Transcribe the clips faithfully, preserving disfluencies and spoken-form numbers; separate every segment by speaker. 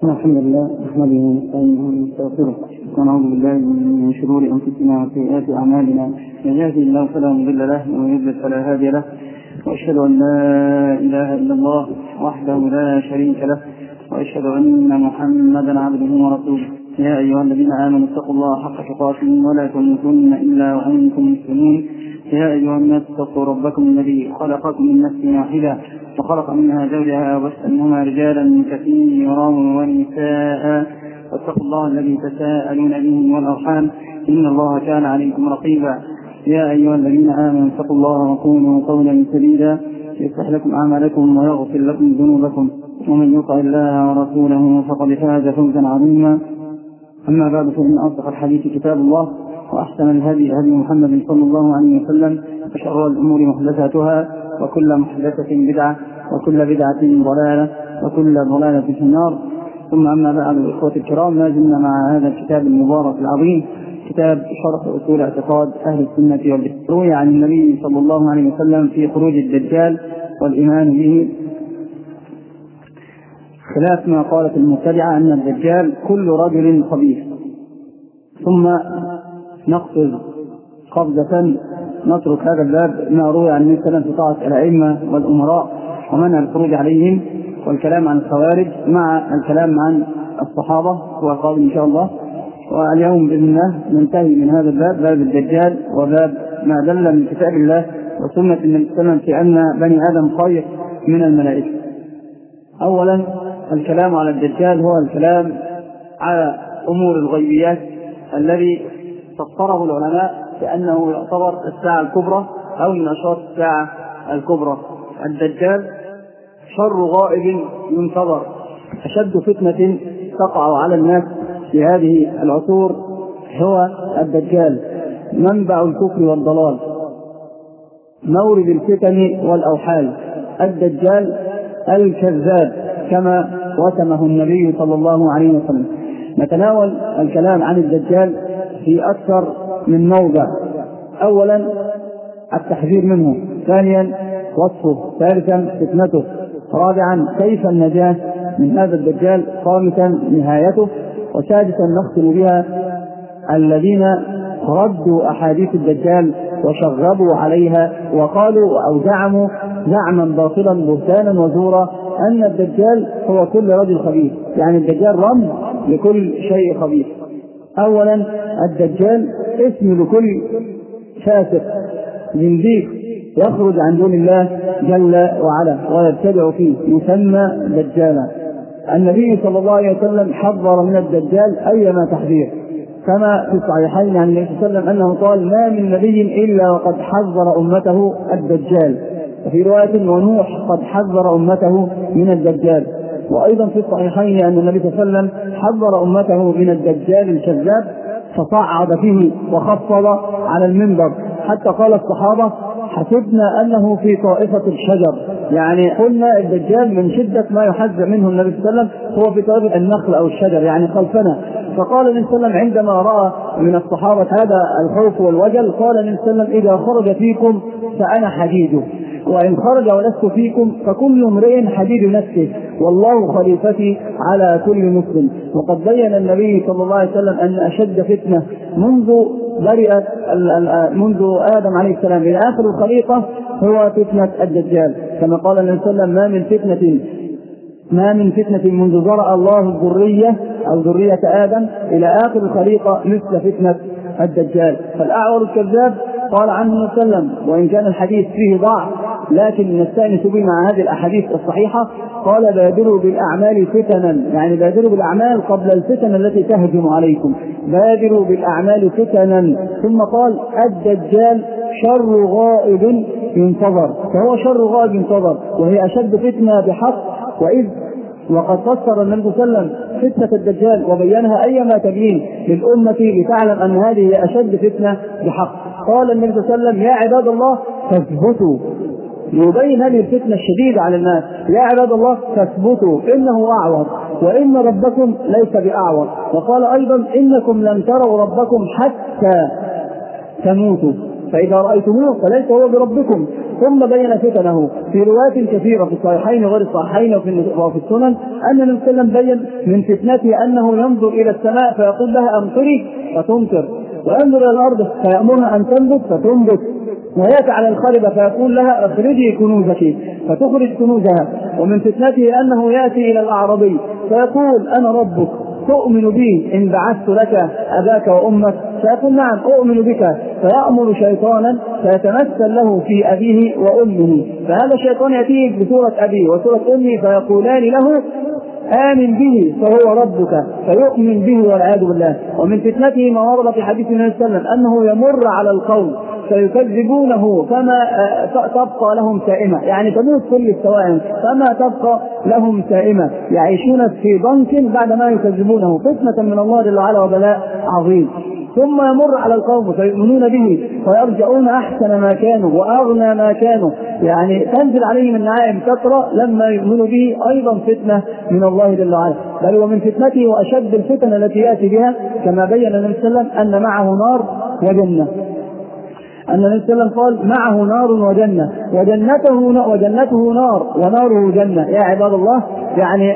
Speaker 1: الحمد لله نحمده ونستعينه ونستغفره ونعوذ بالله من شرور انفسنا وسيئات اعمالنا، من يهده الله فلا مضل له ومن يضلل فلا هادي له، واشهد ان لا اله الا الله وحده لا شريك له، واشهد ان محمدا عبده ورسوله. يا ايها الذين امنوا اتقوا الله حق تقاته ولا تموتن الا وانتم مسلمون. يا ايها الناس اتقوا ربكم الذي خلقكم من نفس واحده وخلق منها زوجها وبث منهما رجالا كثيرا ونساء، واتقوا الله الذي تساءلون به والارحام ان الله كان عليكم رقيبا. يا ايها الذين امنوا اتقوا الله وقولوا قولا سديدا يصلح لكم اعمالكم ويغفر لكم ذنوبكم، ومن يطع الله ورسوله فقد فاز فوزا عظيما. اما بعد، فان اصدق الحديث كتاب الله، واحسن الهدي هدي محمد صلى الله عليه وسلم، وشر الامور محدثاتها، وكل محدثة بدعة، وكل بدعة ضلالة، وكل ضلالة في النار. ثم أما بعد، الإخوة الكرام، ما زلنا مع هذا الكتاب المبارك العظيم، كتاب شرح أصول اعتقاد أهل السنة والجماعة. روي عن النبي صلى الله عليه وسلم في خروج الدجال والإيمان به، خلاف ما قالت المبتدعة أن الدجال كل رجل خبيث. ثم نقصد قفزة نترك هذا الباب ما روي عن النبي صلى الله عليه وسلم في طاعة الأئمة والأمراء ومنع الخروج عليهم، والكلام عن الخوارج مع الكلام عن الصحابة هو القادم إن شاء الله. واليوم بإذن الله ننتهي من هذا الباب، باب الدجال، وباب ما دل من كتاب الله وسنة النبي صلى الله عليه وسلم في أن بني آدم خير من الملائكة. أولا، الكلام على الدجال هو الكلام على أمور الغيبيات الذي فسره العلماء بأنه يعتبر الساعة الكبرى أو من أشراط الساعة الكبرى. الدجال شر غائب ينتظر، أشد فتنة تقع على الناس في هذه العصور هو الدجال، منبع الكفر والضلال، مورد الفتن والأوحال، الدجال الكذاب كما وسمه النبي صلى الله عليه وسلم. نتناول الكلام عن الدجال في أكثر من موضع. أولا التحذير منه، ثانيا وصفه، ثالثا فتنته، رابعا كيف النجاة من هذا الدجال، خامسا نهايته، وسادسا نختم بها الذين ردوا أحاديث الدجال وشغبوا عليها وقالوا أو زعموا زعما باطلا بهتانا وزورا أن الدجال هو كل رجل خبيث، يعني الدجال رمز لكل شيء خبيث. أولا الدجال اسم لكل فاسق زنديق يخرج عن دون الله جل وعلا ويبتدع فيه، يسمى دجالا. النبي صلى الله عليه وسلم حذر من الدجال أيما تحذير، كما في الصحيحين عن النبي صلى الله عليه وسلم أنه قال: ما من نبي إلا وقد حذر أمته الدجال، وفي رواية: ونوح قد حذر أمته من الدجال. وأيضا في الصحيحين أن النبي صلى الله عليه وسلم حذر أمته من الدجال الكذاب، فصعد فيه وخفض على المنبر حتى قال الصحابة: حسبنا أنه في طائفة الشجر، يعني قلنا الدجال من شدة ما يحذر منه النبي صلى الله عليه وسلم هو في طائفة النخل أو الشجر، يعني خلفنا. فقال النبي صلى الله عليه وسلم عندما رأى من الصحابة هذا الخوف والوجل، قال النبي صلى الله عليه وسلم: إذا خرج فيكم فأنا حديده، وإن خرج ولست فيكم فكل امرئ حديد نفسه، والله خليفتي على كل مسلم. وقد بين النبي صلى الله عليه وسلم أن أشد فتنة منذ برئت منذ آدم عليه السلام إلى آخر الخليقة هو فتنة الدجال، كما قال النبي صلى الله عليه وسلم: ما من فتنة ما من فتنة منذ ذرأ الله الذرية أو ذرية آدم إلى آخر الخليقة مثل فتنة الدجال. فالأعور الكذاب قال عنه النبي صلى الله عليه وسلم، وإن كان الحديث فيه ضعف لكن نستأنس به مع هذه الأحاديث الصحيحة، قال: بادروا بالأعمال فتنا، يعني بادروا بالأعمال قبل الفتن التي تهجم عليكم، بادروا بالأعمال فتنا. ثم قال: الدجال شر غائب ينتظر، فهو شر غائب ينتظر، وهي أشد فتنة بحق. وإذ وقد فسر النبي صلى الله عليه وسلم فتنة الدجال وبينها أيما تبيين للأمة لتعلم أن هذه هي أشد فتنة بحق. قال النبي صلى الله عليه وسلم: يا عباد الله فاثبتوا، يبين هذه الفتنة الشديدة على الناس. يا عباد الله فاثبتوا إنه أعور، وإن ربكم ليس بأعور. وقال أيضا: إنكم لن تروا ربكم حتى تموتوا. فإذا رأيتموه فليس هو بربكم. ثم بين فتنه في روايات كثيرة في الصحيحين وغير الصحيحين وفي السنن أن النبي صلى الله عليه وسلم بين من فتنته أنه ينظر إلى السماء فيقول لها أمطري فتمطر، وينظر إلى الأرض فيأمرها أن تنبت فتنبت، ويأتي على الخربة فيقول لها اخرجي كنوزك فتخرج كنوزها. ومن فتنته أنه يأتي إلى الأعرابي فيقول أنا ربك تؤمن بي إن بعثت لك أباك وأمك؟ فيقول نعم أؤمن بك، فيأمر شيطانا فيتمثل له في أبيه وأمه، فهذا الشيطان يأتيه بصورة أبيه وصورة أمه فيقولان له آمن به فهو ربك، فيؤمن به والعياذ بالله. ومن فتنته ما ورد في حديث النبي صلى الله عليه وسلم أنه يمر على القوم فيكذبونه فما تبقى لهم سائمة، يعني تموت كل السوائم فما تبقى لهم سائمة، يعيشون في ضنك بعدما يكذبونه، فتنة من الله جل وعلا وبلاء عظيم. ثم يمر على القوم فيؤمنون به فيرجعون أحسن ما كانوا وأغنى ما كانوا، يعني تنزل عليهم النعائم كثرة لما يؤمنوا به، أيضا فتنة من الله جل وعلا. بل ومن فتنته وأشد الفتن التي يأتي بها كما بين النبي صلى الله عليه وسلم أن معه نار وجنة، أن النبي صلى الله عليه وسلم قال معه نار وجنة وجنته وجنته نار وناره جنة. يا عباد الله، يعني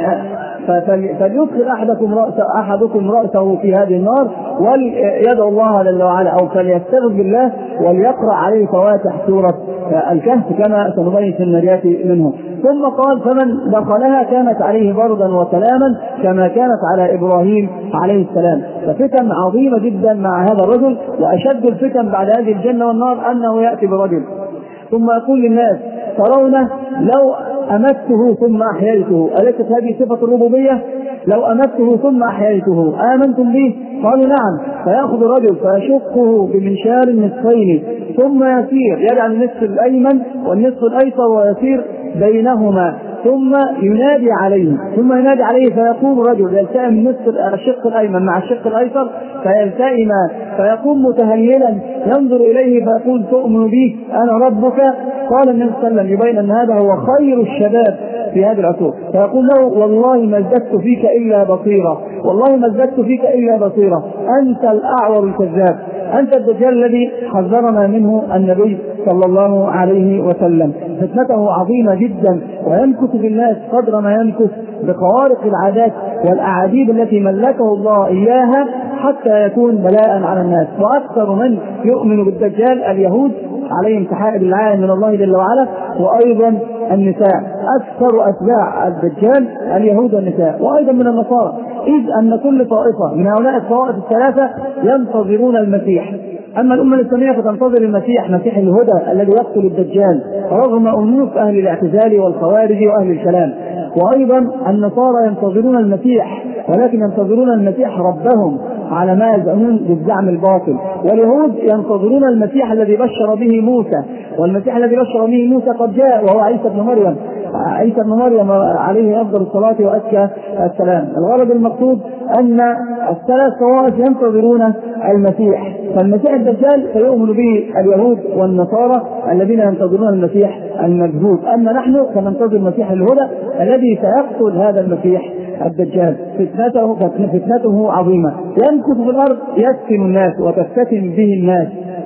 Speaker 1: فليدخل أحدكم رأس أحدكم رأسه في هذه النار وليدعو الله جل وعلا، أو فليستغفر بالله وليقرأ عليه فواتح سورة الكهف كما سنبين في النجاة منه. ثم قال فمن دخلها كانت عليه بردا وسلاما كما كانت على إبراهيم عليه السلام. ففتن عظيمة جدا مع هذا الرجل، وأشد الفتن بعد هذه الجنة والنار أنه يأتي برجل ثم يقول للناس ترونه لو أمته ثم أحييته، أليست هذه صفة الربوبية؟ لو أمته ثم أحييته آمنتم به؟ قالوا نعم. فيأخذ رجل فيشقه بمنشار النصفين ثم يسير يجعل النصف الأيمن والنصف الأيسر ويسير بينهما ثم ينادي عليه ثم ينادي عليه فيقوم رجل يلتئم نصف الشق الأيمن مع الشق الأيسر فيلتئما فيقوم متهللا ينظر إليه فيقول تؤمن بي أنا ربك؟ قال النبي صلى الله عليه وسلم يبين أن هذا هو خير الشباب في هذه العصور، فيقول له والله ما ازددت فيك إلا بصيرة، والله ما ازددت فيك إلا بصيرة، أنت الأعور الكذاب، أنت الدجال الذي حذرنا منه النبي صلى الله عليه وسلم. فتنته عظيمة جدا، ويمكث بالناس قدر ما يمكث بخوارق العادات والأعاجيب التي ملكه الله إياها حتى يكون بلاء على الناس. وأكثر من يؤمن بالدجال اليهود عليهم تحائب العالم من الله جل وعلا، وأيضا النساء، أكثر أتباع الدجال اليهود والنساء، وأيضا من النصارى، إذ أن كل طائفة من هؤلاء الطوائف الثلاثة ينتظرون المسيح. أما الأمة الإسلامية فتنتظر المسيح، مسيح الهدى الذي يقتل الدجال رغم أنوف أهل الاعتزال والخوارج وأهل الكلام. وأيضا النصارى ينتظرون المسيح ولكن ينتظرون المسيح ربهم على ما يزعمون بالزعم الباطل. واليهود ينتظرون المسيح الذي بشر به موسى، والمسيح الذي بشر به موسى قد جاء وهو عيسى بن مريم عيسى بن مريم عليه أفضل الصلاة وأزكى السلام. الغرض المقصود أن الثلاث طوائف ينتظرون المسيح، فالمسيح الدجال سيؤمن به اليهود والنصارى الذين ينتظرون المسيح المكذوب، أما نحن سننتظر المسيح الهدى الذي سيقتل هذا المسيح الدجال. فتنته فتنته عظيمة، يمكث في الأرض يفتن الناس وتفتن به الناس.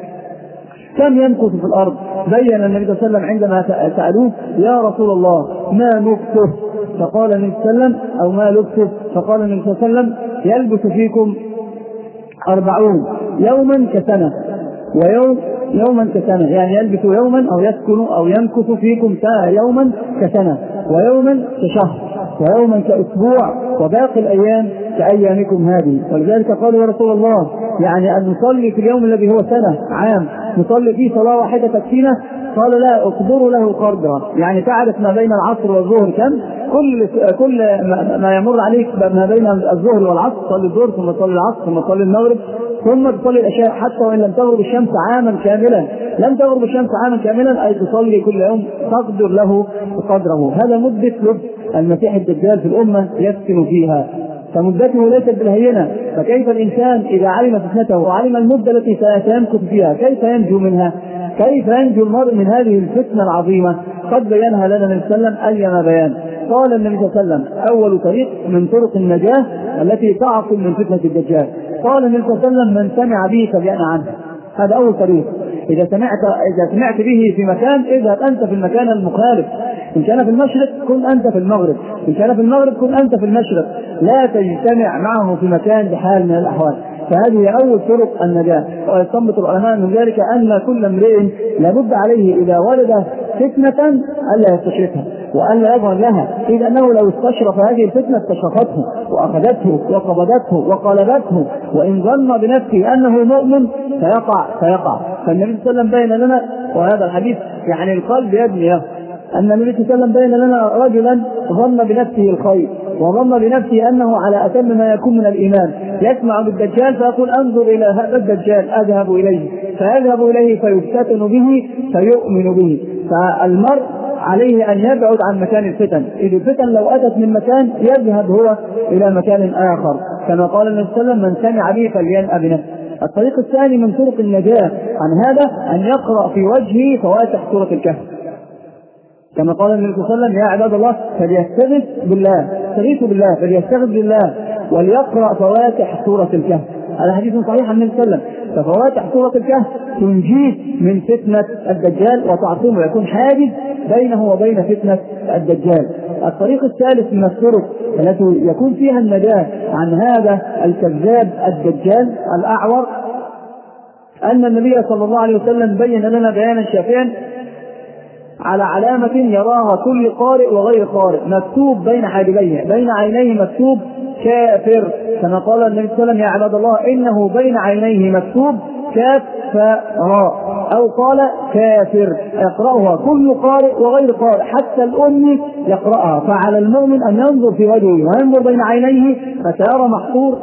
Speaker 1: كم يمكث في الأرض؟ بين النبي صلى الله عليه وسلم عندما سألوه يا رسول الله ما نكث؟ فقال النبي صلى الله عليه وسلم أو ما لبث؟ فقال النبي صلى الله عليه وسلم يلبث فيكم أربعون يوما كسنة ويوم يوما كسنة، يعني يلبث يوما أو يسكن أو يمكث فيكم يوما كسنة ويوما كشهر ويوما كأسبوع وباقي الأيام كأيامكم هذه. ولذلك قالوا يا رسول الله يعني أن نصلي في اليوم الذي هو سنة عام نصلي فيه صلاة واحدة تكفينا؟ قال لا، اقدروا له قدرا، يعني تعرف ما بين العصر والظهر كم، كل كل ما يمر عليك ما بين الظهر والعصر تصلي الظهر ثم تصلي العصر ثم تصلي المغرب ثم تصلي العشاء، حتى وإن لم تغرب الشمس عاما كاملا، لم تغرب الشمس عاما كاملا أي تصلي كل يوم تقدر له قدره. هذا مدة لبث المسيح الدجال في الأمة يسكن فيها، فمدته ليست بالهينة. فكيف الإنسان إذا علم فتنته وعلم المدة التي سيمكث فيها كيف ينجو منها؟ كيف ينجو المرء من هذه الفتنة العظيمة؟ قد بينها لنا النبي صلى الله عليه وسلم أيما بيان. قال النبي صلى الله عليه وسلم أول طريق من طرق النجاة التي تعصم من فتنة الدجال، قال النبي صلى الله عليه وسلم من سمع به فلينأ عنه، هذا أول طريق. إذا سمعت إذا سمعت به في مكان اذهب أنت في المكان المخالف. إن كان في المشرق كن أنت في المغرب، إن كان في المغرب كن أنت في المشرق، لا تجتمع معه في مكان بحال من الأحوال. فهذه هي أول طرق النجاة. ويستنبط العلماء من ذلك أن كل امرئ لابد عليه إذا ولد فتنة ألا يستشرفها وألا يظهر لها، إذ أنه لو استشرف هذه الفتنة استشرفته وأخذته وقبضته وقلبته، وإن ظن بنفسه أنه مؤمن فيقع فيقع. فالنبي صلى الله عليه وسلم بين لنا، وهذا الحديث يعني القلب يبني له، أن النبي صلى الله عليه وسلم بين لنا رجلا ظن بنفسه الخير وظن بنفسه أنه على أتم ما يكون من الإيمان، يسمع بالدجال فيقول انظر إلى هذا الدجال أذهب إليه، فيذهب إليه فيفتتن به فيؤمن به. فالمرء عليه أن يبعد عن مكان الفتن، إذ الفتن لو أتت من مكان يذهب هو إلى مكان آخر، كما قال النبي صلى الله عليه وسلم من سمع به فلينأ بنفسه. الطريق الثاني من طرق النجاة عن هذا أن يقرأ في وجهه فواتح سورة الكهف، كما قال النبي صلى الله عليه وسلم يا عباد الله فليستغيث بالله استغيثوا بالله فليستغيث بالله وليقرأ فواتح سورة الكهف. هذا حديث صحيح عن النبي صلى الله عليه وسلم. ففواتح سورة الكهف تنجيه من فتنة الدجال وتعصمه، ويكون حاجز بينه وبين فتنة الدجال. الطريق الثالث من الطرق التي يكون فيها النجاة عن هذا الكذاب الدجال الأعور أن النبي صلى الله عليه وسلم بين لنا بيانا شافيا على علامة يراها كل قارئ وغير قارئ، مكتوب بين حاجبيه بين عينيه مكتوب كافر، كما قال النبي صلى الله عليه وسلم يا عباد الله إنه بين عينيه مكتوب كاف فراء، أو قال كافر يقرأها كل قارئ وغير قارئ حتى الأمي يقرأها. فعلى المؤمن أن ينظر في وجهه وينظر بين عينيه فسيرى محفور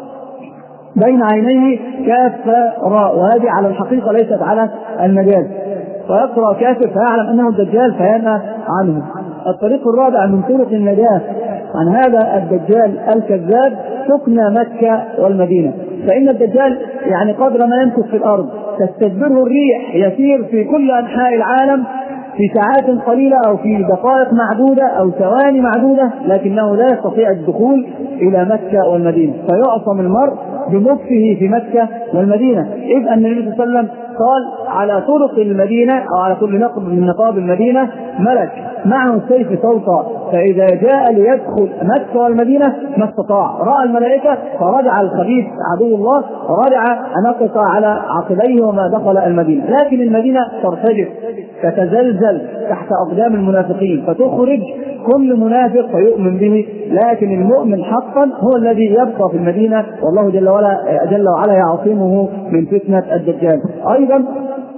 Speaker 1: بين عينيه كاف فراء، وهذه على الحقيقة ليست على المجاز، فيقرأ كافر فيعلم أنه الدجال فينهى عنه. الطريق الرابع من طرق النجاة عن هذا الدجال الكذاب سكن مكة والمدينة، فإن الدجال يعني قدر ما يمكث في الأرض تستدبره الريح، يسير في كل أنحاء العالم في ساعات قليلة أو في دقائق معدودة أو ثواني معدودة، لكنه لا يستطيع الدخول إلى مكة والمدينة، فيعصم المرء بمكثه في مكة والمدينة، إذ أن النبي صلى الله عليه وسلم قال على طرق المدينة أو على كل نقب من نقاب المدينة ملك معه السيف صوتا، فإذا جاء ليدخل مكة والمدينة ما استطاع، رأى الملائكة فرجع الخبيث عدو الله ورجع نقص على عقبيه وما دخل المدينة، لكن المدينة ترتجف تتزلزل تحت أقدام المنافقين فتخرج كل منافق فيؤمن به، لكن المؤمن حقا هو الذي يبقى في المدينة، والله جل وعلا جل وعلا يعصمه من فتنة الدجال. أيضا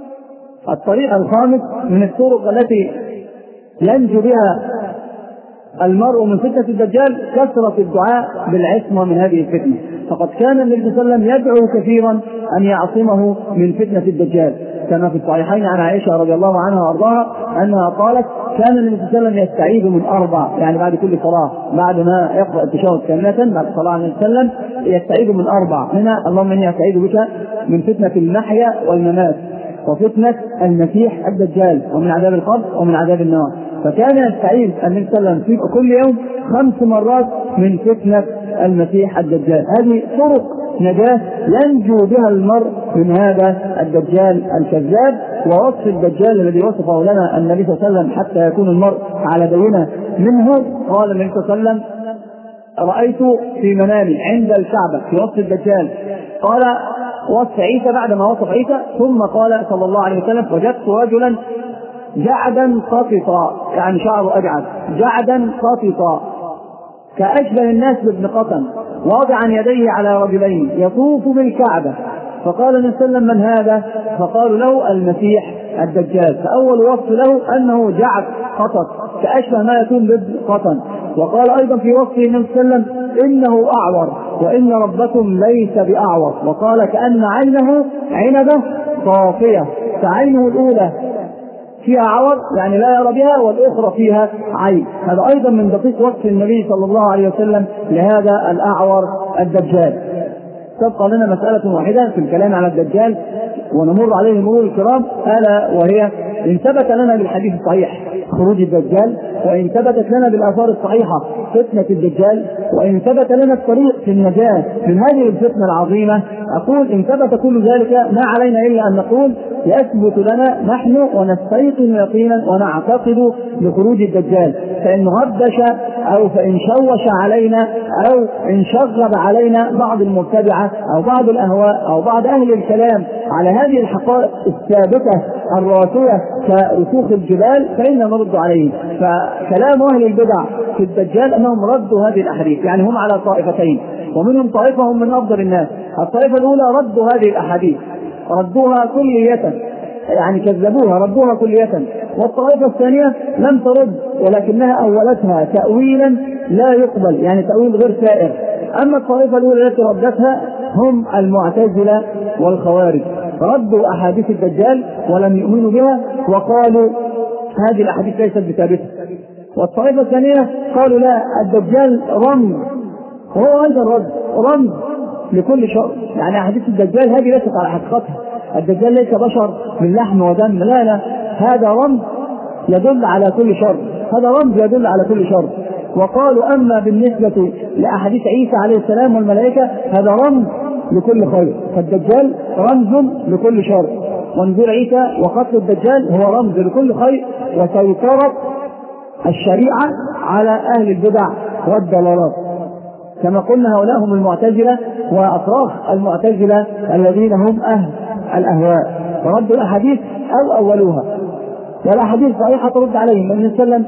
Speaker 1: الطريق الخامس من الطرق التي ينجو بها المرء من فتنة الدجال كثرة الدعاء بالعصمة من هذه الفتنة، فقد كان النبي صلى الله عليه وسلم يدعو كثيرا أن يعصمه من فتنة الدجال، كما في الصحيحين عن عائشة رضي الله عنها وارضاها أنها قالت كان النبي صلى الله عليه وسلم يستعيذ من أربع، يعني بعد كل صلاة بعد ما يقرأ التشهد كاملة بعد صلاة النبي صلى الله عليه وسلم يستعيذ من أربع، منها اللهم إني أستعيذ بك من فتنة المحيا والممات وفتنة المسيح الدجال ومن عذاب القبر ومن عذاب النار. فكان يستعيذ النبي صلى الله عليه وسلم كل يوم خمس مرات من فتنة المسيح الدجال. هذه طرق نجاة ينجو بها المرء من هذا الدجال الكذاب. ووصف الدجال الذي وصفه لنا النبي صلى الله عليه وسلم حتى يكون المرء على بينة منه، قال النبي صلى الله عليه وسلم رأيت في منامي عند الكعبة في وصف الدجال، قال وصف عيسى بعدما وصف عيسى، ثم قال صلى الله عليه وسلم وجدت رجلا جعدا قططا، يعني شعره أجعد جعدا قططا كأشبه الناس بابن قطن، واضعا يديه على رجلين يطوف بالكعبة، فقال النبي صلى الله عليه وسلم من هذا؟ فقالوا له المسيح الدجال. فأول وصف له أنه جعد قطط كأشبه ما يكون بابن قطن. وقال أيضا في وصفه النبي صلى الله عليه وسلم إنه أعور وإن ربكم ليس بأعور، وقال كأن عينه عنبة صافية، فعينه الأولى فيها عور يعني لا يرى بها، والأخرى فيها عين. هذا أيضا من دقيق وصف النبي صلى الله عليه وسلم لهذا الأعور الدجال. تبقى لنا مسألة واحدة في الكلام على الدجال ونمر عليه مرور الكرام، ألا وهي إن ثبت لنا بالحديث الصحيح خروج الدجال، وإن ثبتت لنا بالآثار الصحيحة فتنة الدجال، وإن ثبت لنا الطريق في النجاة من هذه الفتنة العظيمة، أقول إن ثبت كل ذلك ما علينا إلا أن نقول يثبت لنا نحن ونستيقن يقينا ونعتقد بخروج الدجال. فإن غبش أو فإن شوش علينا أو إن شغب علينا بعض المبتدعة أو بعض الأهواء أو بعض أهل الكلام على هذه الحقائق الثابتة الراسية كرسوخ الجبال فإن نرد عليه. فكلام أهل البدع في الدجال أنهم ردوا هذه الأحاديث، يعني هم على طائفتين، ومنهم طائفة هم من أفضل الناس. الطائفة الأولى ردوا هذه الأحاديث، ردوها كلية، يعني كذبوها ردوها كلية. والطائفة الثانية لم ترد ولكنها أولتها تأويلا لا يقبل، يعني تأويل غير سائر. أما الطائفة الأولى التي ردتها هم المعتزلة والخوارج، ردوا أحاديث الدجال ولم يؤمنوا بها وقالوا هذه الأحاديث ليست بثابتة. والطائفة الثانية قالوا لا، الدجال رمز، وهو أيضا رد رمز لكل شر، يعني أحاديث الدجال هذه ليست على حقيقتها، الدجال ليس بشر من لحم ودم، لا لا، هذا رمز يدل على كل شر، هذا رمز يدل على كل شر. وقالوا أما بالنسبة لأحاديث عيسى عليه السلام والملائكة هذا رمز لكل خير، فالدجال رمز لكل شر، ونزول عيسى وقتل الدجال هو رمز لكل خير وسيطرة الشريعة على أهل البدع والضلالات. كما قلنا هؤلاء هم المعتزلة وأطراف المعتزلة الذين هم أهل الأهواء، وردوا الأحاديث أو أولوها، والأحاديث صحيحة ترد عليهم. النبي صلى الله عليه وسلم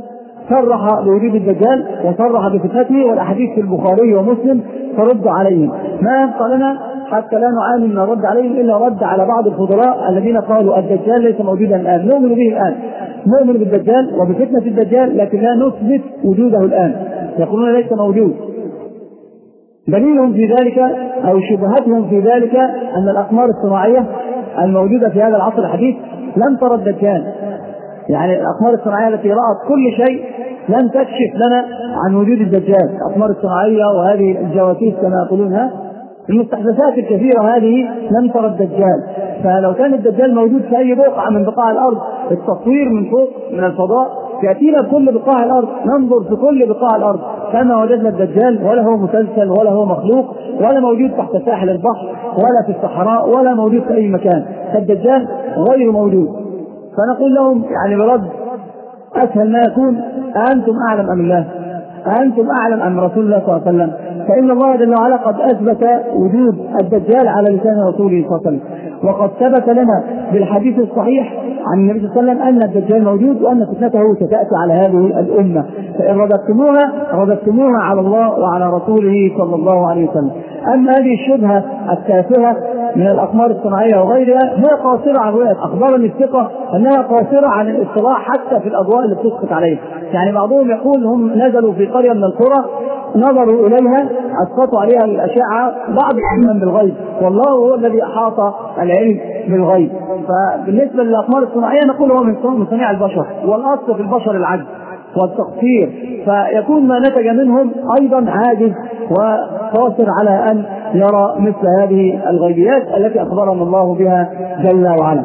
Speaker 1: صرح بوجود الدجال وصرح بفتنته، والأحاديث في البخاري ومسلم ترد عليهم. ما يبقى لنا حتى لا نعاني من الرد عليهم إلا رد على بعض الفضلاء الذين قالوا الدجال ليس موجودا الآن، نؤمن به الآن، نؤمن بالدجال وبفتنة الدجال لكن لا نثبت وجوده الآن، يقولون ليس موجود. دليلهم في ذلك أو شبهتهم في ذلك أن الأقمار الصناعية الموجودة في هذا العصر الحديث لم ترى الدجال، يعني الأقمار الصناعية التي رأت كل شيء لم تكشف لنا عن وجود الدجال. الأقمار الصناعية وهذه الجواسيس كما يقولونها، المستحدثات الكثيرة هذه لم ترى الدجال. فلو كان الدجال موجود في أي بقعة من بقاع الأرض، التصوير من فوق من الفضاء يأتينا كل بقاع الأرض، ننظر في كل بقاع الأرض كما وجدنا الدجال، ولا هو مسلسل ولا هو مخلوق ولا موجود تحت ساحل البحر ولا في الصحراء ولا موجود في أي مكان، فالدجال غير موجود. فنقول لهم يعني برد أسهل ما يكون: أنتم أعلم أم الله؟ أنتم أعلم أم رسول الله صلى الله عليه وسلم؟ فإن الله جل وعلا قد أثبت وجود الدجال على لسان رسوله صلى الله عليه وسلم، وقد ثبت لنا بالحديث الصحيح عن النبي صلى الله عليه وسلم أن الدجال موجود وأن فتنته ستأتي على هذه الأمة، فإن رددتموها رددتموها على الله وعلى رسوله صلى الله عليه وسلم. أما هذه الشبهة التافهة من الأقمار الصناعية وغيرها هي قاصرة عن رؤية، أخبرني الثقة أنها قاصرة عن الاطلاع حتى في الأضواء اللي بتسقط عليه. يعني بعضهم يقول هم نزلوا في قرية من القرى نظروا إليها أسقطوا عليها الأشعة، بعض العلم بالغيب، والله هو الذي أحاط العلم بالغيب. فبالنسبة للأقمار الصناعية نقول هو من صنيع البشر، والأصل في البشر العجز والتقصير، فيكون ما نتج منهم أيضا عاجز وقاصر على أن يرى مثل هذه الغيبيات التي أخبرنا الله بها جل وعلا.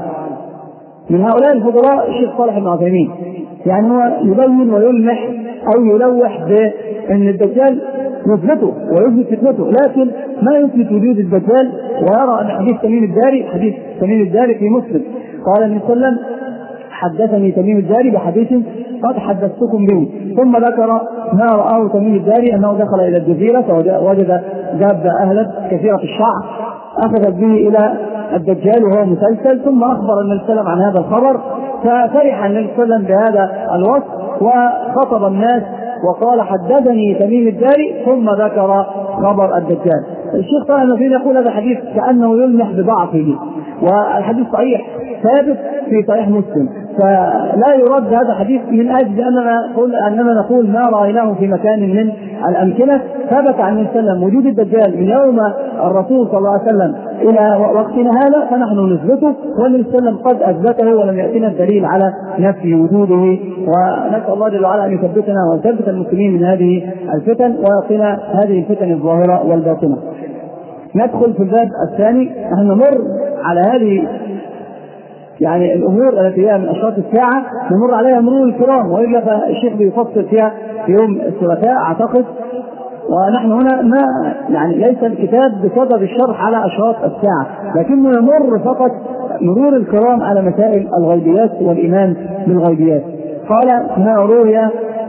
Speaker 1: من هؤلاء الفضلاء الشيخ صالح بن عثيمين، يعني هو يبين ويلمح أو يلوح بأن الدجال يثبته ويثبت فتنته، لكن ما يثبت وجود الدجال، ويرى أن حديث تميم الداري حديث تميم الداري في مسلم قال النبي صلى الله عليه وسلم: حدثني تميم الداري بحديث قد حدثتكم به، ثم ذكر ما رآه تميم الداري أنه دخل إلى الجزيرة فوجد دابة أهلت كثيرة الشعر أخذت به إلى الدجال وهو مسلسل، ثم أخبر النبي صلى الله عليه وسلم عن هذا الخبر، ففرح النبي صلى الله عليه وسلم بهذا الوصف وخطب الناس وقال: حدثني تميم الداري، ثم ذكر خبر الدجال. الشيخ صالح بن عثيمين يقول هذا حديث كأنه يلمح بضعفه، والحديث صحيح ثابت في صحيح مسلم، فلا يرد هذا الحديث من أجل أننا نقول أننا نقول ما رأيناه في مكان من الأمكنة. ثبت عن النبي صلى الله عليه وسلم وجود الدجال من يوم الرسول صلى الله عليه وسلم إلى وقتنا هذا، فنحن نثبته، والنبي صلى الله عليه وسلم قد أثبته ولم يأتنا الدليل على نفي وجوده. ونسأل الله جل وعلا أن يثبتنا ويثبت المسلمين من هذه الفتن ويقنا هذه الفتن الظاهرة والباطنة. ندخل في الباب الثاني. نحن نمر على هذه يعني الأمور التي هي من أشراط الساعة نمر عليها مرور الكرام، وإلا فالشيخ بيفصل فيها في يوم الثلاثاء أعتقد. ونحن هنا ما يعني ليس الكتاب بصدد الشرح على أشراط الساعة، لكنه يمر فقط مرور الكرام على مسائل الغيبيات والإيمان بالغيبيات. قال ما روي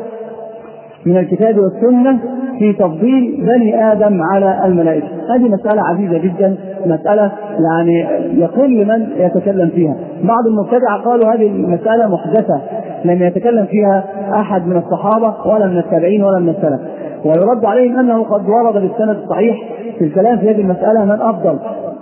Speaker 1: من الكتاب والسنة في تفضيل بني آدم على الملائكة. هذه مسألة عزيزة جدا، مسألة يعني يقل من يتكلم فيها. بعض المبتدعة قالوا هذه المسألة محدثة لم يتكلم فيها أحد من الصحابة ولا من التابعين ولا من السلف، ويرد عليهم أنه قد ورد بالسند الصحيح في الكلام في هذه المسألة من أفضل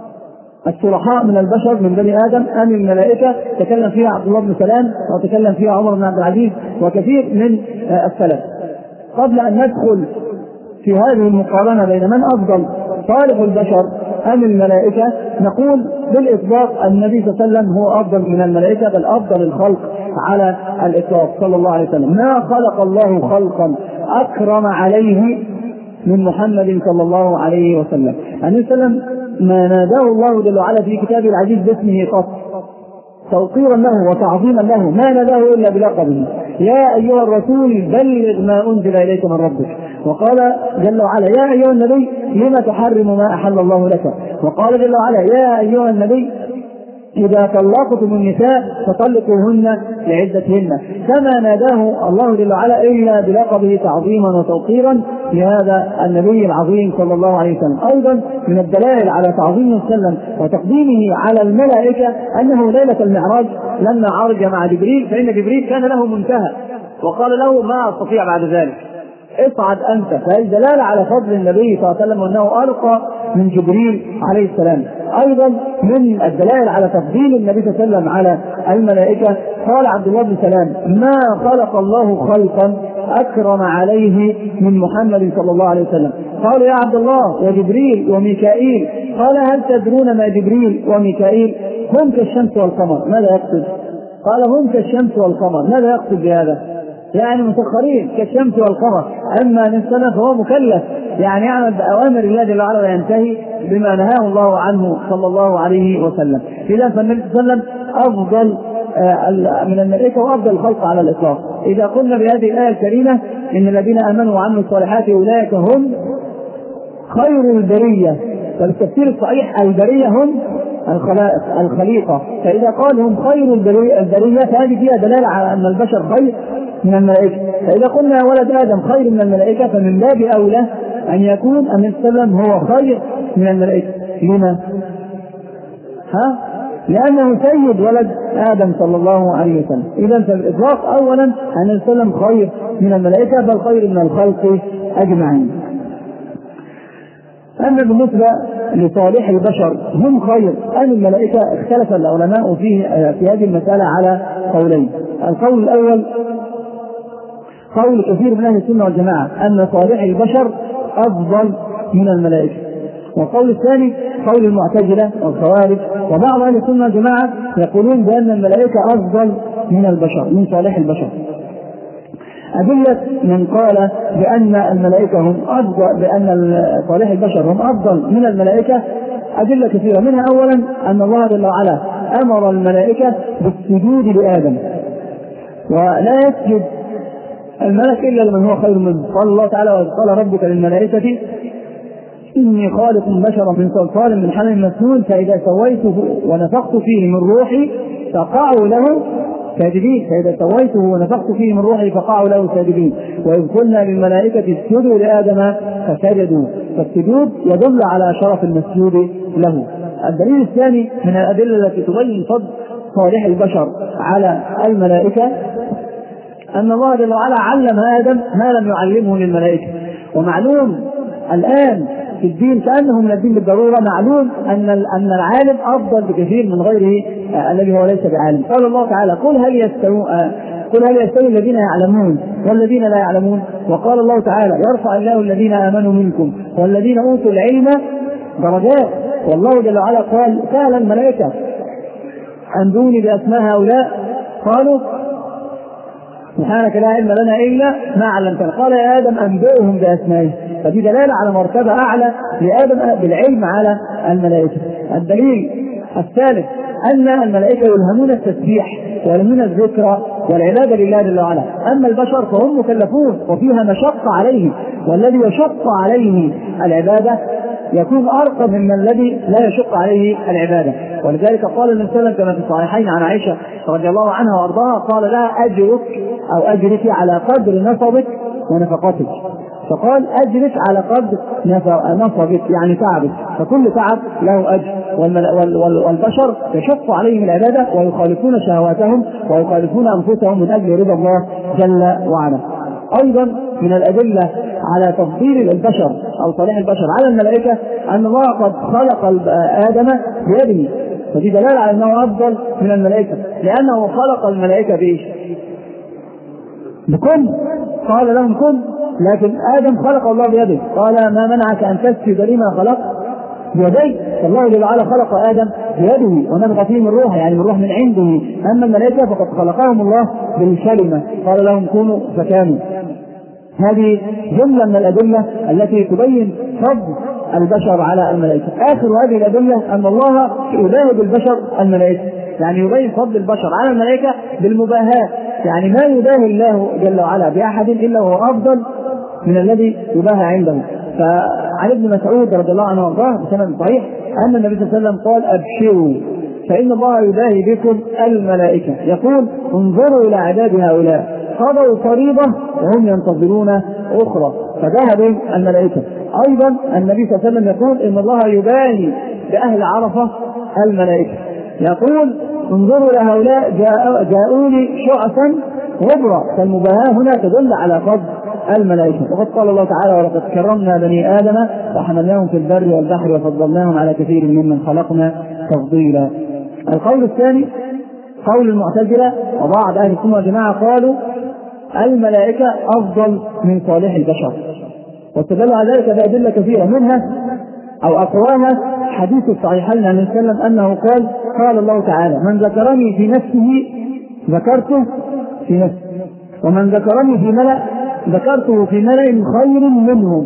Speaker 1: الصلحاء من البشر من بني آدم أم الملائكة. تكلم فيها عبد الله بن سلام وتكلم فيها عمر بن عبد العزيز وكثير من السلف. قبل أن ندخل في هذه المقارنة بين من أفضل صالح البشر أم الملائكة، نقول بالإطلاق النبي صلى الله عليه وسلم هو أفضل من الملائكة، بل أفضل الخلق على الإطلاق صلى الله عليه وسلم. ما خلق الله خلقا أكرم عليه من محمد صلى الله عليه وسلم. النبي صلى الله عليه وسلم ما ناداه الله جل وعلا في كتابه العزيز باسمه قط توقيرا له وتعظيما له، ما ناداه إلا بلقبه يا أيها الرسول بلغ ما أنزل إليك من ربك. وقال جل وعلا يا أيها النبي لما تحرم ما أحل الله لك. وقال جل وعلا يا أيها النبي إذا طلقتم النساء فطلقوهن لعدتهن. كما ناداه الله جل وعلا إلا بلقبه تعظيما وتوقيرا لهذا النبي العظيم صلى الله عليه وسلم. أيضا من الدلائل على تعظيمه صلى الله عليه وسلم وتقديمه على الملائكة أنه ليلة المعراج لما عرج مع جبريل، فإن جبريل كان له منتهى وقال له ما أستطيع بعد ذلك اصعد أنت. فهذه دلالة على فضل النبي صلى الله عليه وسلم وأنه أرقى من جبريل عليه السلام. أيضا من الدلائل على تفضيل النبي صلى الله عليه وسلم على الملائكة قال عبد الله بن سلام ما خلق الله خلقا أكرم عليه من محمد صلى الله عليه وسلم. قالوا يا عبد الله وجبريل وميكائيل، قال هل تدرون ما جبريل وميكائيل؟ هم كالشمس والقمر. ماذا يقصد؟ قال هم كالشمس والقمر. ماذا يقصد بهذا؟ يعني مسخرين كالشمس والقمر. أما نفسنا فهو مكلف يعني يعمل بأوامر الله جل وعلا وينتهي بما نهاه الله عنه صلى الله عليه وسلم. إذا فالنبي صلى الله عليه وسلم أفضل من الملائكة وأفضل الخلق على الإطلاق. إذا قلنا بهذه الآية الكريمة إن الذين آمنوا وعملوا الصالحات أولئك هم خير البرية، فالتفسير الصحيح البرية هم الخلائق الخليقة. فإذا قال هم خير البرية فهذه فيها دلالة على أن البشر خير من الملائكة. فإذا قلنا ولد آدم خير من الملائكة فمن باب أولى أن يكون النبي صلى الله عليه وسلم هو خير من الملائكة. لما؟ ها؟ لأنه سيد ولد آدم صلى الله عليه وسلم. إذا فالإطلاق أولا أن النبي صلى الله عليه وسلم خير من الملائكة بل خير من الخلق أجمعين. أما بالنسبة لصالح البشر هم خير أم الملائكة اختلف العلماء فيه في هذه المسألة على قولين. القول الأول قول كثير من أهل السنة والجماعة أن صالح البشر أفضل من الملائكة، والقول الثاني قول المعتزلة والخوارج وبعض أهل السنة والجماعة يقولون بأن الملائكة أفضل من البشر من صالح البشر. أدلة من قال بأن الملائكة هم أفضل بأن صالح البشر هم أفضل من الملائكة أدلة كثيرة، منها أولا أن الله جل وعلا أمر الملائكة بالسجود لآدم ولا يسجد الملك إلا لمن هو خير منه. قال الله تعالى وقال ربك للملائكة إني خالق بشرا من صلصال من حمأ مسنون فإذا سويته ونفخت فيه من روحي فقعوا له ساجدين. فإذا سويته ونفخت فيه من روحي فقعوا له ساجدين. وإذ قلنا للملائكة اسجدوا لآدم فسجدوا. فالسجود يدل على شرف المسجود له. الدليل الثاني من الأدلة التي تبين فضل صالح البشر على الملائكة أن الله جل وعلا علم آدم ما لم يعلمه للملائكة. ومعلوم الآن في الدين كأنه من الدين بالضرورة معلوم أن أن العالم أفضل بكثير من غيره الذي هو ليس بعالم. قال الله تعالى قل هل يستوي قل هل يستوي الذين يعلمون والذين لا يعلمون. وقال الله تعالى يرفع الله الذين آمنوا منكم والذين أوتوا العلم درجات. والله جل وعلا قال سأل الملائكة أنبئوني بأسماء هؤلاء قالوا سبحانك لا علم لنا إلا ما علمتنا. قال يا آدم أنبئهم بأسمائهم. فدي دلالة على مرتبة أعلى لآدم بالعلم على الملائكة. الدليل الثالث أن الملائكة يلهمون التسبيح ويلهمون الذكر والعبادة لله جل وعلا. أما البشر فهم مكلفون وفيها مشقة عليه، والذي يشق عليه العبادة يكون أرقى من الذي لا يشق عليه العبادة. ولذلك قال النبي صلى الله عليه وسلم كما في الصحيحين عن عائشة رضي الله عنها وأرضاها قال لها أجرك أو أجرك على قدر نصبك ونفقتك، فقال أجرك على قدر نصبك يعني تعبك، فكل تعب له أجر. والبشر يشق عليهم العبادة ويخالفون شهواتهم ويخالفون أنفسهم من أجل رضا الله جل وعلا. أيضا من الأدلة على تفضيل البشر أو صالح البشر على الملائكة أن الله قد خلق آدم بيده، فدي دلالة على أنه أفضل من الملائكة، لأنه خلق الملائكة بإيش؟ بكن، قال لهم كن، لكن آدم خلق الله بيده، قال ما منعك أن تسجد لما خلق بيدي، فالله جل وعلا خلق آدم بيده ونفخ فيه من روح يعني من روح من عنده. أما الملائكة فقد خلقهم الله بالكلمة، قال لهم كونوا فكانوا. هذه جملة من الأدلة التي تبين فضل البشر على الملائكة. آخر هذه الأدلة أن الله يباهي بالبشر الملائكة، يعني يبين فضل البشر على الملائكة بالمباهاة، يعني ما يباهي الله جل وعلا بأحد إلا وهو أفضل من الذي يباهى عنده. فعن ابن مسعود رضي الله عنه وارضاه بسند صحيح أن النبي صلى الله عليه وسلم قال أبشروا فإن الله يباهي بكم الملائكة، يقول انظروا إلى عداد هؤلاء قضوا فريضة وهم ينتظرون أخرى، فذهب الملائكة. أيضا النبي صلى الله عليه وسلم يقول إن الله يباهي بأهل عرفة الملائكة، يقول انظروا إلى هؤلاء جاءوني شعثا غبرا، فالمباهاة هنا تدل على فضل الملائكة. وقد قال الله تعالى ولقد كرمنا بني آدم وحملناهم في البر والبحر وفضلناهم على كثير ممن خلقنا تفضيلا. القول الثاني قول المعتزلة وبعض أهل السنة والجماعة قالوا الملائكة أفضل من صالح البشر، واستدلوا على ذلك بأدلة كثيرة، منها أو أقواها حديث الصحيحين عن النبي صلى الله عليه وسلم أنه قال قال الله تعالى من ذكرني في نفسه ذكرته في نفسه ومن ذكرني في ملأ ذكرته في ملأ خير منهم،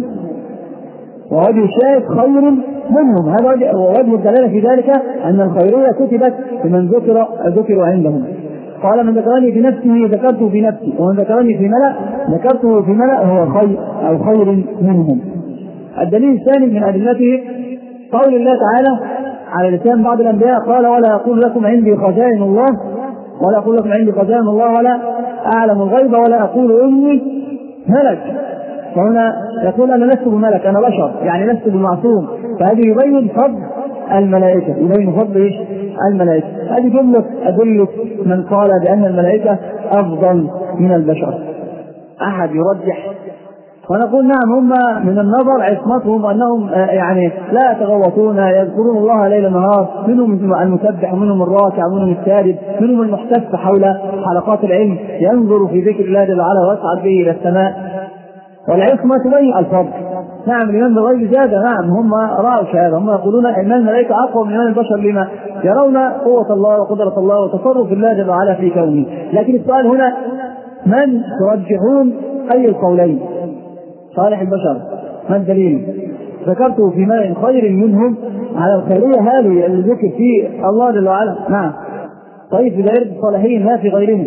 Speaker 1: ووجه الشاهد خير منهم. هذا وجه الدلالة في ذلك أن الخيرية كتبت لمن ذكر ذكروا عندهم. قال من ذكرني في نفسه ذكرته في نفسي ومن ذكرني في ملأ ذكرته في ملأ هو خير أو خير منهم. الدليل الثاني من أدلته قول الله تعالى على لسان بعض الأنبياء قال ولا يقول لكم عندي خزائن الله ولا أقول لكم عندي خزائن الله ولا أعلم الغيب ولا أقول إني ملك، فهنا يقول أنا لست بملك أنا بشر يعني لست بمعصوم، فهذه يبين فضل الملائكة، يبين فضل إيش؟ الملائكة. هذه جملة أدلة من قال بأن الملائكة أفضل من البشر. أحد يرجح ونقول نعم هم من النظر عصمتهم أنهم يعني لا يتغوطون يذكرون الله ليل نهار، منهم المسبح ومنهم الراكع ومنهم الساجد منهم المحتف حول حلقات العلم ينظر في ذكر الله جل وعلا ويصعد به إلى السماء، والعصمة تبين الفضل. نعم الإيمان بالغيب زاد، نعم هم رأوا هذا، هم يقولون إن الملائكة أقوى من إيمان البشر لما يرون قوة الله وقدرة الله وتصرف الله جل وعلا في كونه. لكن السؤال هنا من ترجحون أي القولين؟ صالح البشر ما الدليل؟ ذكرته في ملأ خير منهم على الخيرية هذه الذكر في الله جل وعلا. نعم طيب في دائرة الصالحين ما في غيرهم،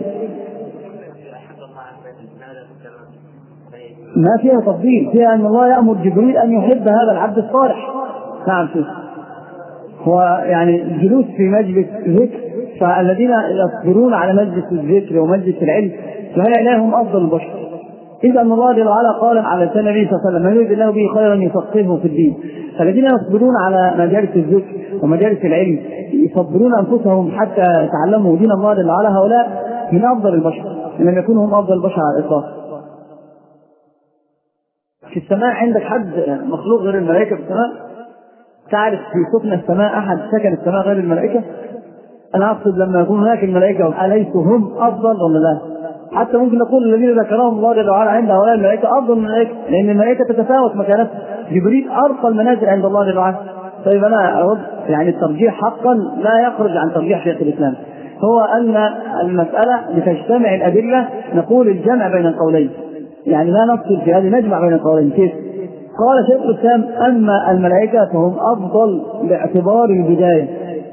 Speaker 1: ما فيها تفضيل، فيها أن الله يأمر جبريل أن يحب هذا العبد الصالح. نعم فيه هو يعني الجلوس في مجلس ذكر، فالذين يصبرون على مجلس الذكر ومجلس العلم فهؤلاء هم أفضل البشر. إذا أن الله جل وعلا قال على لسان النبي صلى الله عليه وسلم من يريد الله به خيرا يفقهه في الدين، فالذين يصبرون على مجالس الذكر ومجالس العلم يصبرون أنفسهم حتى يتعلموا دين الله جل وعلا، هؤلاء من أفضل البشر إن لم يكونوا هم أفضل البشر على الإطلاق. في السماء عندك حد مخلوق غير الملائكة في السماء؟ تعرف في سكن السماء أحد سكن السماء غير الملائكة؟ أنا أقصد لما يكون هناك الملائكة أليسوا هم أفضل ولا لا؟ حتى ممكن نقول الذين ذكرهم الله جل وعلا عند هؤلاء الملائكة أفضل من الملائكة، لأن الملائكة تتفاوت مكانتها، جبريل أرقى المنازل عند الله جل وعلا. طيب أنا أرد يعني الترجيح حقا لا يخرج عن ترجيح شيخ الإسلام، هو أن المسألة لتجتمع الأدلة نقول الجمع بين القولين، يعني لا نفصل في هذه نجمع بين القولين. كيف؟ قال شيخ الإسلام أما الملائكة فهم أفضل باعتبار البداية،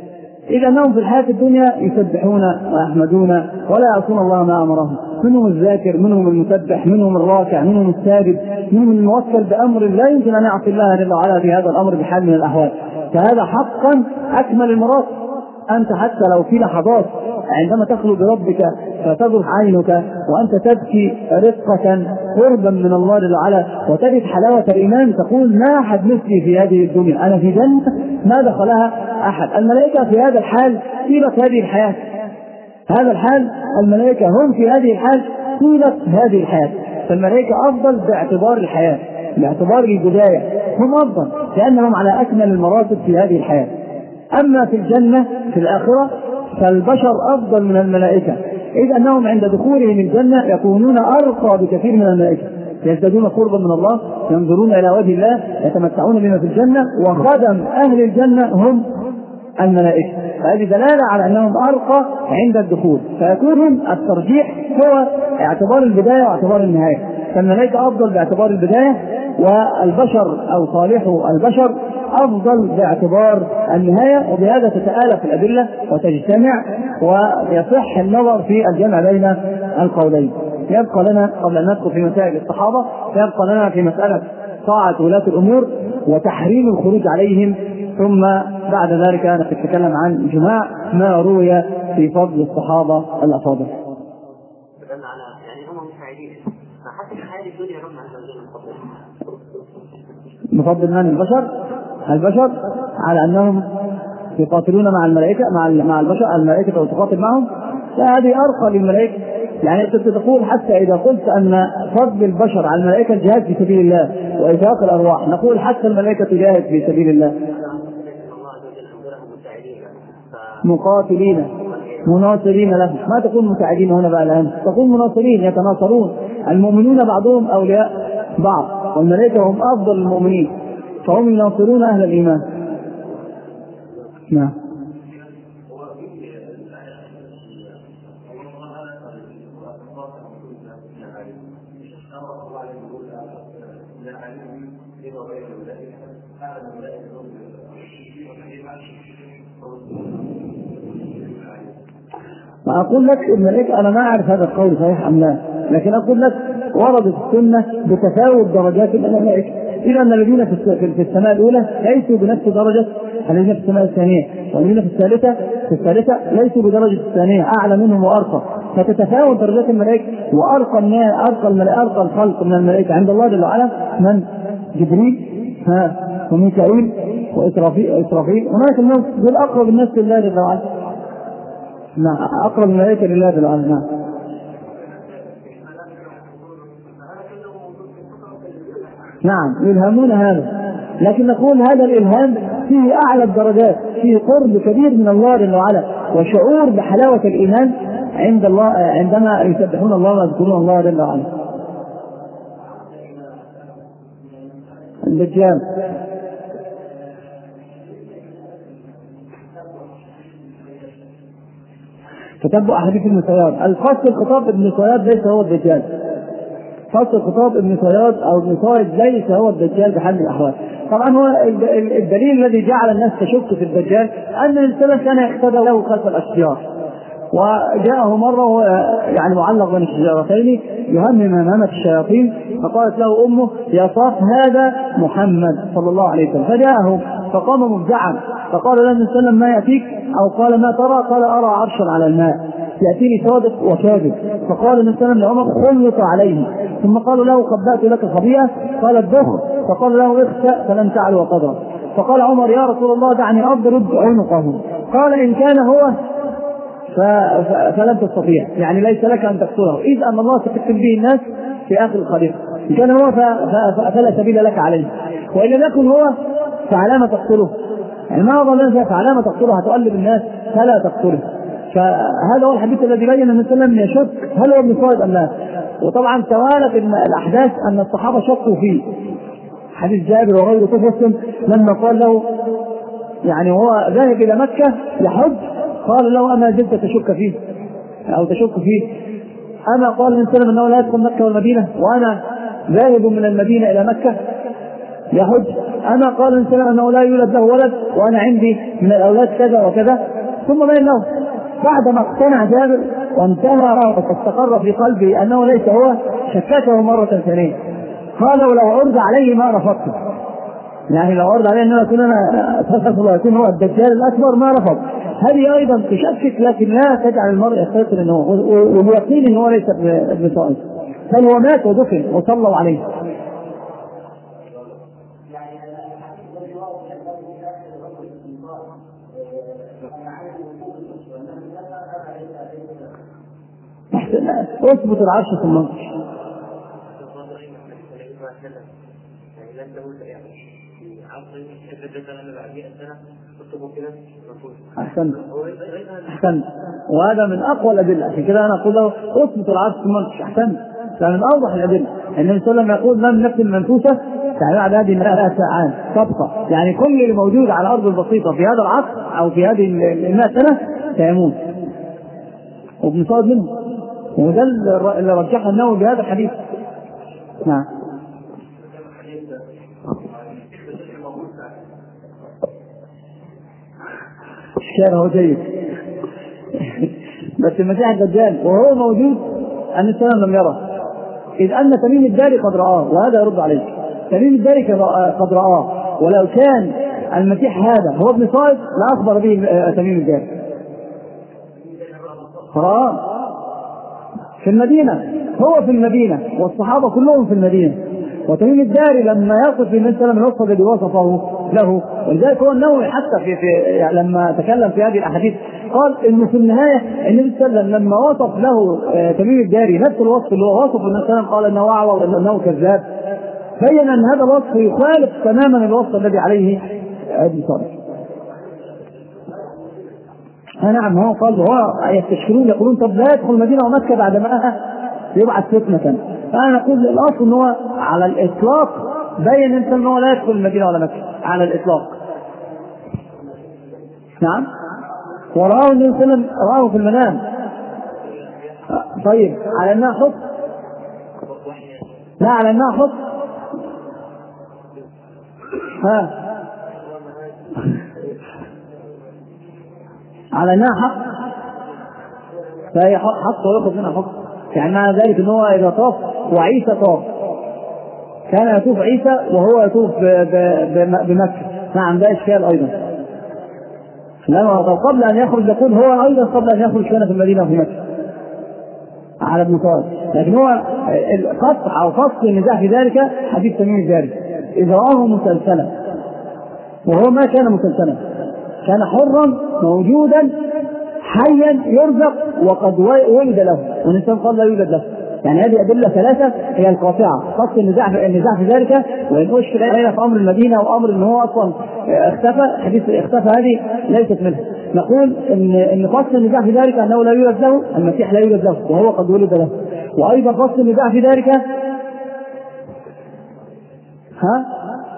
Speaker 1: إذا أنهم في الحياة الدنيا يسبحون ويحمدون ولا يعصون الله ما أمرهم، منهم الذاكر، منهم المسبح، منهم الراكع، منهم الساجد، منهم الموكل بأمر لا يمكن أن يعصي الله جل وعلا في هذا الأمر بحال من الأحوال. فهذا حقا أكمل المراتب. أنت حتى لو في لحظات عندما تخلو بربك فتضرح عينك وأنت تبكي رقة قربا من الله جل وعلا وتجد حلاوة الإيمان، تقول ما أحد مثلي في هذه الدنيا، أنا في جنة ما دخلها أحد. الملائكة في هذا الحال طيلة هذه الحياة، هذا الحال الملائكة هم في هذه الحال طيلة هذه الحياة. فالملائكة أفضل باعتبار الحياة، باعتبار البداية هم أفضل لأنهم على أكمل المراتب في هذه الحياة. أما في الجنة في الآخرة فالبشر أفضل من الملائكة، إذ أنهم عند دخولهم الجنة يكونون أرقى بكثير من الملائكة، يزدادون قربا من الله، ينظرون إلى وجه الله، يتمتعون بما في الجنة، وخدم أهل الجنة هم الملائكة. فهذه دلالة على أنهم أرقى عند الدخول، فيكون الترجيح هو اعتبار البداية واعتبار النهاية. فالملائكة أفضل باعتبار البداية، والبشر أو صالحو البشر أفضل باعتبار النهاية. وبهذا تتآلف الأدلة وتجتمع ويصح النظر في الجمع بين القولين. يبقى لنا قبل أن ندخل في مسائل الصحابة يبقى لنا في مسألة طاعة ولاة الأمور وتحريم الخروج عليهم، ثم بعد ذلك نتكلم عن جماع ما روي في فضل الصحابة الأفاضل. نفضل من البشر البشر على أنهم يقاتلون مع الملائكة مع مع البشر الملائكة وتقاتل معهم، لا هذه أرقى للملائكة. يعني أنت تقول حتى إذا قلت أن فضل البشر على الملائكة الجهاد في سبيل الله وإزهاق الأرواح، نقول حتى الملائكة تجاهد في سبيل الله، مقاتلين مناصرين لهم. ما تقول مساعدين هنا بقى الآن، تقول مناصرين يتناصرون، المؤمنون بعضهم أولياء بعض، والملائكة هم أفضل المؤمنين فهم يناصرون أهل الإيمان. نعم. ما أقول لك الملائكة أنا ما أعرف هذا القول صحيح أم لا، لكن أقول لك وردت السنة بتفاوت درجات الملائكة، إذا أن الذين في السماء الأولى ليسوا بنفس درجة الذين في السماء الثانية، والذين في الثالثة في الثالثة ليسوا بدرجة الثانية، أعلى منهم وأرقى، فتتفاوت درجات الملائكة. وأرقى أرقى الملائكة أرقى الخلق من الملائكة عند الله جل وعلا من؟ جبريل ها وميكائيل وإسرافيل وإسرافيل هناك الناس دول أقرب الناس لله جل وعلا. نعم أقرب الملائكة لله جل وعلا. نعم. نعم يلهمون هذا، لكن نقول هذا الإلهام فيه أعلى الدرجات، فيه قرب كبير من الله جل وعلا وشعور بحلاوة الإيمان عند الله عندما يسبحون الله ويذكرون الله جل وعلا. الدجال تتبع أحاديث ابن صياد. الفصل خطاب ابن صياد ليس هو الدجال، فصل خطاب ابن صياد أو ابن صياد ليس هو الدجال بحال من الأحوال. طبعا هو الدليل الذي جعل الناس تشك في الدجال أن الإنسان كان يقتدى له خلف الأشجار، وجاءه مرة يعني معلق بين الشجرتين يهمم همامة الشياطين، فقالت له أمه يا صاف هذا محمد صلى الله عليه وسلم، فجاءه فقام مفزعا فقال له النبي صلى الله عليه وسلم ما يأتيك؟ أو قال ما ترى؟ قال أرى عرشا على الماء يأتيني صادق وكاذب. فقال النبي صلى الله عليه وسلم لعمر خلط عليه، ثم قالوا له خبأت لك خبيئة؟ قال الدخ. فقال له اخسأ فلن تعلو قدرا. فقال عمر يا رسول الله دعني أضرب عنقه. قال إن كان هو فلن تستطيع، يعني ليس لك أن تقتله، إذ أن الله سيقتل به الناس في آخر الخليقة. إن كان هو فلا سبيل لك عليه، وإن لم يكن هو فعلامة تقتله، يعني ما هو ظلنا فعلامة تقتله، هتقلب الناس فلا تقتله. فهذا هو الحديث الذي بين النبي صلى الله عليه وسلم يشك هل هو ابن صياد أم لا. وطبعا توالت الأحداث أن الصحابة شكوا فيه. حديث جابر وغيره تفصل لما قال له يعني هو ذاهب إلى مكة يحج، قال له أما زلت تشك فيه أو تشك فيه؟ أما قال النبي صلى الله عليه وسلم أنه لا يدخل مكة والمدينة وأنا ذاهب من المدينة إلى مكة يحج؟ أما قال النبي صلى الله عليه وسلم أنه لا يولد له ولد وأنا عندي من الأولاد كذا وكذا؟ ثم بين له بعدما اقتنع جابر وانتهى واستقر في قلبه انه ليس هو شككه مره ثانيه. قال ولو عرض عليه ما رفضته، يعني لو عرض عليه انه يكون انا الله يكون هو الدجال الاكبر ما رفض. هذه ايضا تشكك، لكن لا تجعل المرء يستيقن انه واليقين ان هو ليس ابن صائد، بل هو مات ودفن وصلوا عليه. اثبت العرش في المنطق. أحسن أحسن وهذا من أقوى الأدلة، عشان كده أنا أقول له اثبت العرش في المنطق. أحسن، فمن أوضح الأدلة النبي صلى الله عليه وسلم يقول من نفس المنفوسة يعني بعد هذه المئة ساعات تبقى، يعني كل اللي موجود على الأرض البسيطة في هذا العصر أو في هذه المئة سنة سيموت، وابن صائد منه، وده اللي رجحه النووي بهذا الحديث. نعم. الشارع هو جيد بس المسيح الدجال وهو موجود أن السلام لم يره، إذ أن تميم الداري قد رآه، وهذا يرد عليه. تميم الداري قد رآه، ولو كان المسيح هذا هو ابن صائد لأخبر به تميم الداري، رآه في المدينة، هو في المدينة والصحابة كلهم في المدينة، وتميم الداري لما يصف النبي صلى الله عليه وسلم الوصف الذي وصفه له. ولذلك هو النووي حتى في, في يعني لما تكلم في هذه الاحاديث قال انه في النهايه النبي صلى الله عليه وسلم لما وصف له تميم الداري نفس الوصف اللي هو وصفه النبي صلى الله عليه وسلم، قال انه اعور وانه كذاب، بين ان هذا الوصف يخالف تماما الوصف الذي عليه ابن صالح. نعم، هو قال هو يستشكلون يقولون طب لا يدخل المدينه ومكه بعد ما يبعث فتنه. فانا نقول الاصل ان هو على الاطلاق بين انت ان هو لا يدخل المدينه ولا مكه على الاطلاق. نعم، وراه النبي صلى الله عليه وسلم راه في المنام. طيب على انها حب؟ لا، على انها حب. ها على انها حق، فهي حق ويأخذ منها حق. يعني معنى ذلك ان هو اذا طاف وعيسى طاف كان يطوف عيسى وهو يطوف بمكة. نعم، ده اشكال ايضا، لانه قبل ان يخرج يقول هو ايضا قبل ان يخرج كان في المدينة وفي مكة على ابن صالح. لكن هو قطع او فصل النزاع في ذلك حديث تميم الداري اذ رآه مسلسلا، وهو ما كان مسلسلا، كان حرا موجودا حيا يرزق وقد ولد له، والإنسان قال لا يولد له. يعني هذه أدلة ثلاثة هي القاطعة فصل النزاع في النزاع في ذلك. وإن أشكل علينا في أمر المدينة وأمر إن هو أصلا اختفى، حديث اختفى هذه ليست منه. نقول إن إن فصل النزاع في ذلك أنه لا يولد له، المسيح لا يولد له وهو قد ولد له. وأيضا فصل النزاع في ذلك ها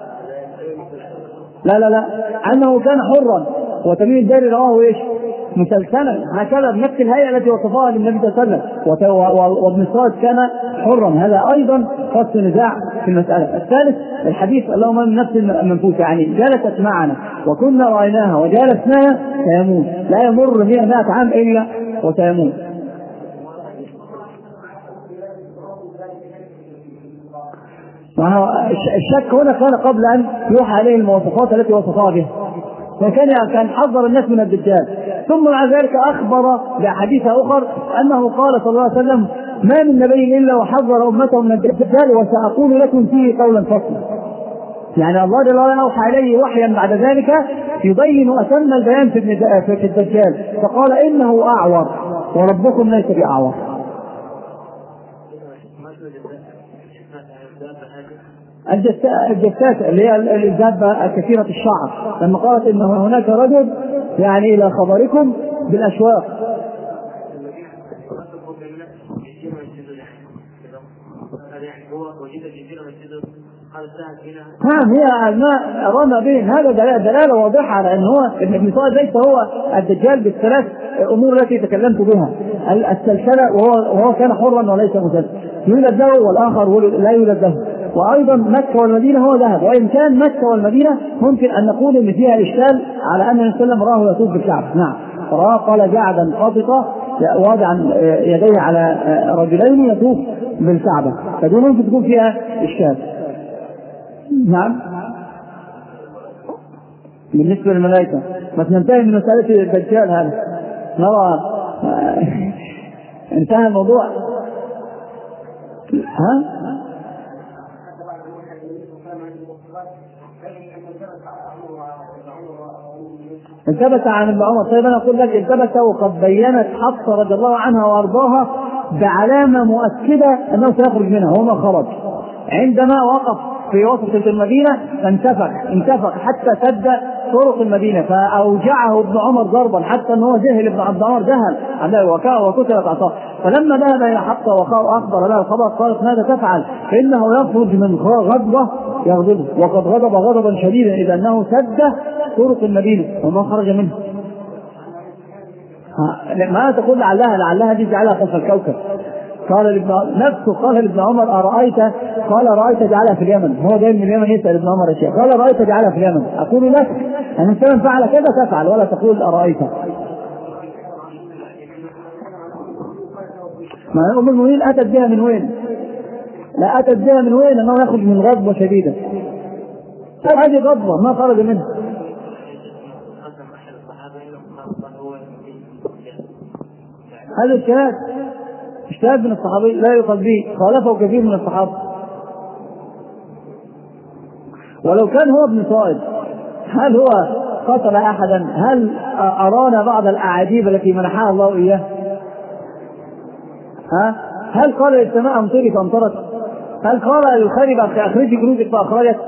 Speaker 1: لا لا لا أنه كان حرا، وتميم الداري رواه إيش؟ مسلسلا، هكذا بنفس الهيئة التي وصفها للنبي صلى الله عليه وسلم. وابن صائد كان حرا، هذا أيضا فصل نزاع في المسألة. الثالث الحديث اللهم من نفس المنفوسة، يعني جلست معنا وكنا رأيناها وجالسناها سيموت، لا يمر هي مئة عام إلا وسيموت. الشك هنا كان قبل أن يوحى عليه المواصفات التي وصفها بها، وكان كان حذر الناس من الدجال. ثم مع ذلك أخبر بأحاديث أخرى أنه قال صلى الله عليه وسلم ما من نبي إلا وحذر أمته من الدجال وسأقول لكم فيه قولا فصلا. يعني الله جل وعلا أوحى عليه وحيا بعد ذلك يبين أتم البيان في الدجال، فقال إنه أعور وربكم ليس بأعور. الجثات اللي هي الدابة الكثيرة الشعر، لما قالت إن هناك رجل يعني إلى خبركم بالأشواق. نعم، هي الماء رمى بهم، هذا دلالة واضحة على أن هو ابن صائد ليس هو الدجال بالثلاث أمور التي تكلمت بها. السلسلة وهو, وهو كان حرا وليس مسلسل، يولد له والآخر لا يولد له. وأيضا مكة والمدينة هو ذهب، وإن كان مكة والمدينة ممكن أن نقول إن فيها إشكال على أن النبي صلى الله عليه وسلم راه يطوف بالكعبة. نعم، فرأى قال جعدا قاططة واضعا يديه على رجلين يطوف بالكعبة، فدي ممكن تكون فيها إشكال. نعم. بالنسبة للملائكة بس ننتهي من مسألة الدجال هذا، نرى انتهى الموضوع. ها؟ التبت عن ابن عمر. طيب انا اقول لك التبت وقد بينت حفصة رضي الله عنها وارضاها بعلامة مؤكدة انه سيخرج منها، وما خرج. عندما وقف في وسط المدينة فانتفخ انتفخ حتى سد طرق المدينة، فأوجعه ابن عمر ضربا حتى أنه ذهل ابن عبد عمر ذهل عليه وكتلت عصاه. فلما ذهب إلى حفصة وأخبر له الخبر قالت ماذا تفعل؟ فإنه يخرج من غضبه يغضبه، وقد غضب غضبا شديدا إذا أنه سد طرق المدينة وما خرج منه. ما تقول لعلها لعلها دي جعلها خلف الكوكب. قال لابن نفسه قال لابن عمر أرأيت؟ قال رأيت جعلها في اليمن. هو جاي من اليمن يسأل ابن عمر أشياء. قال رأيت جعلها في اليمن. أقول لك أن الإنسان فعل كذا تفعل ولا تقول أرأيت. ما أم المؤمنين أتت بها من وين؟ لا أتت بها من وين؟ أنه يخرج من غضبة شديدة. هذه غضبة ما خرج منها. هذا الشهاد اجتهاد من الصحابي لا يقال به، خالفه كثير من الصحابة. ولو كان هو ابن صائد هل هو قتل أحدا؟ هل أرانا بعض الأعاجيب التي منحها الله إياه؟ ها؟ هل قال للسماء أمطري فأمطرت؟ هل قال للخرب أخرجي جنودك فأخرجت؟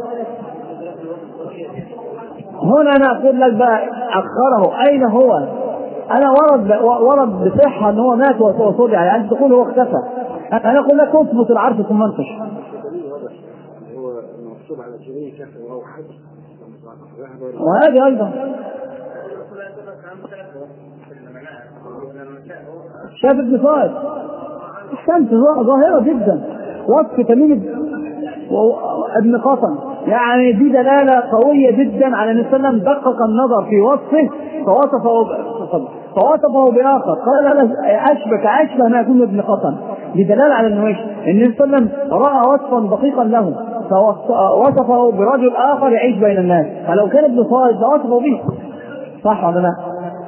Speaker 1: هنا أنا أقول لك بقى أخره أين هو؟ أنا ورد ورد بصحة أن هو مات وصدع، يعني تقول هو اختفى. أنا أقول لك اثبت العرش ثم انتش.
Speaker 2: هو مكتوب على جريه كفر وهو حج.
Speaker 1: وهذه أيضا شاف ابن صائد الشمس ظاهرة جدا، وصف تميم ابن قطن، يعني دي دلالة قوية جدا على أن السلام دقق النظر في وصفه فوصفه فوصفه بآخر قال أنا أشبك أشبه ما يكون ابن قطن. دي دلالة على أنه إيش؟ أن السلام رأى وصفا دقيقا له فوصفه برجل آخر يعيش بين الناس، فلو كان ابن صائد فوصفه به. صح ولا لا؟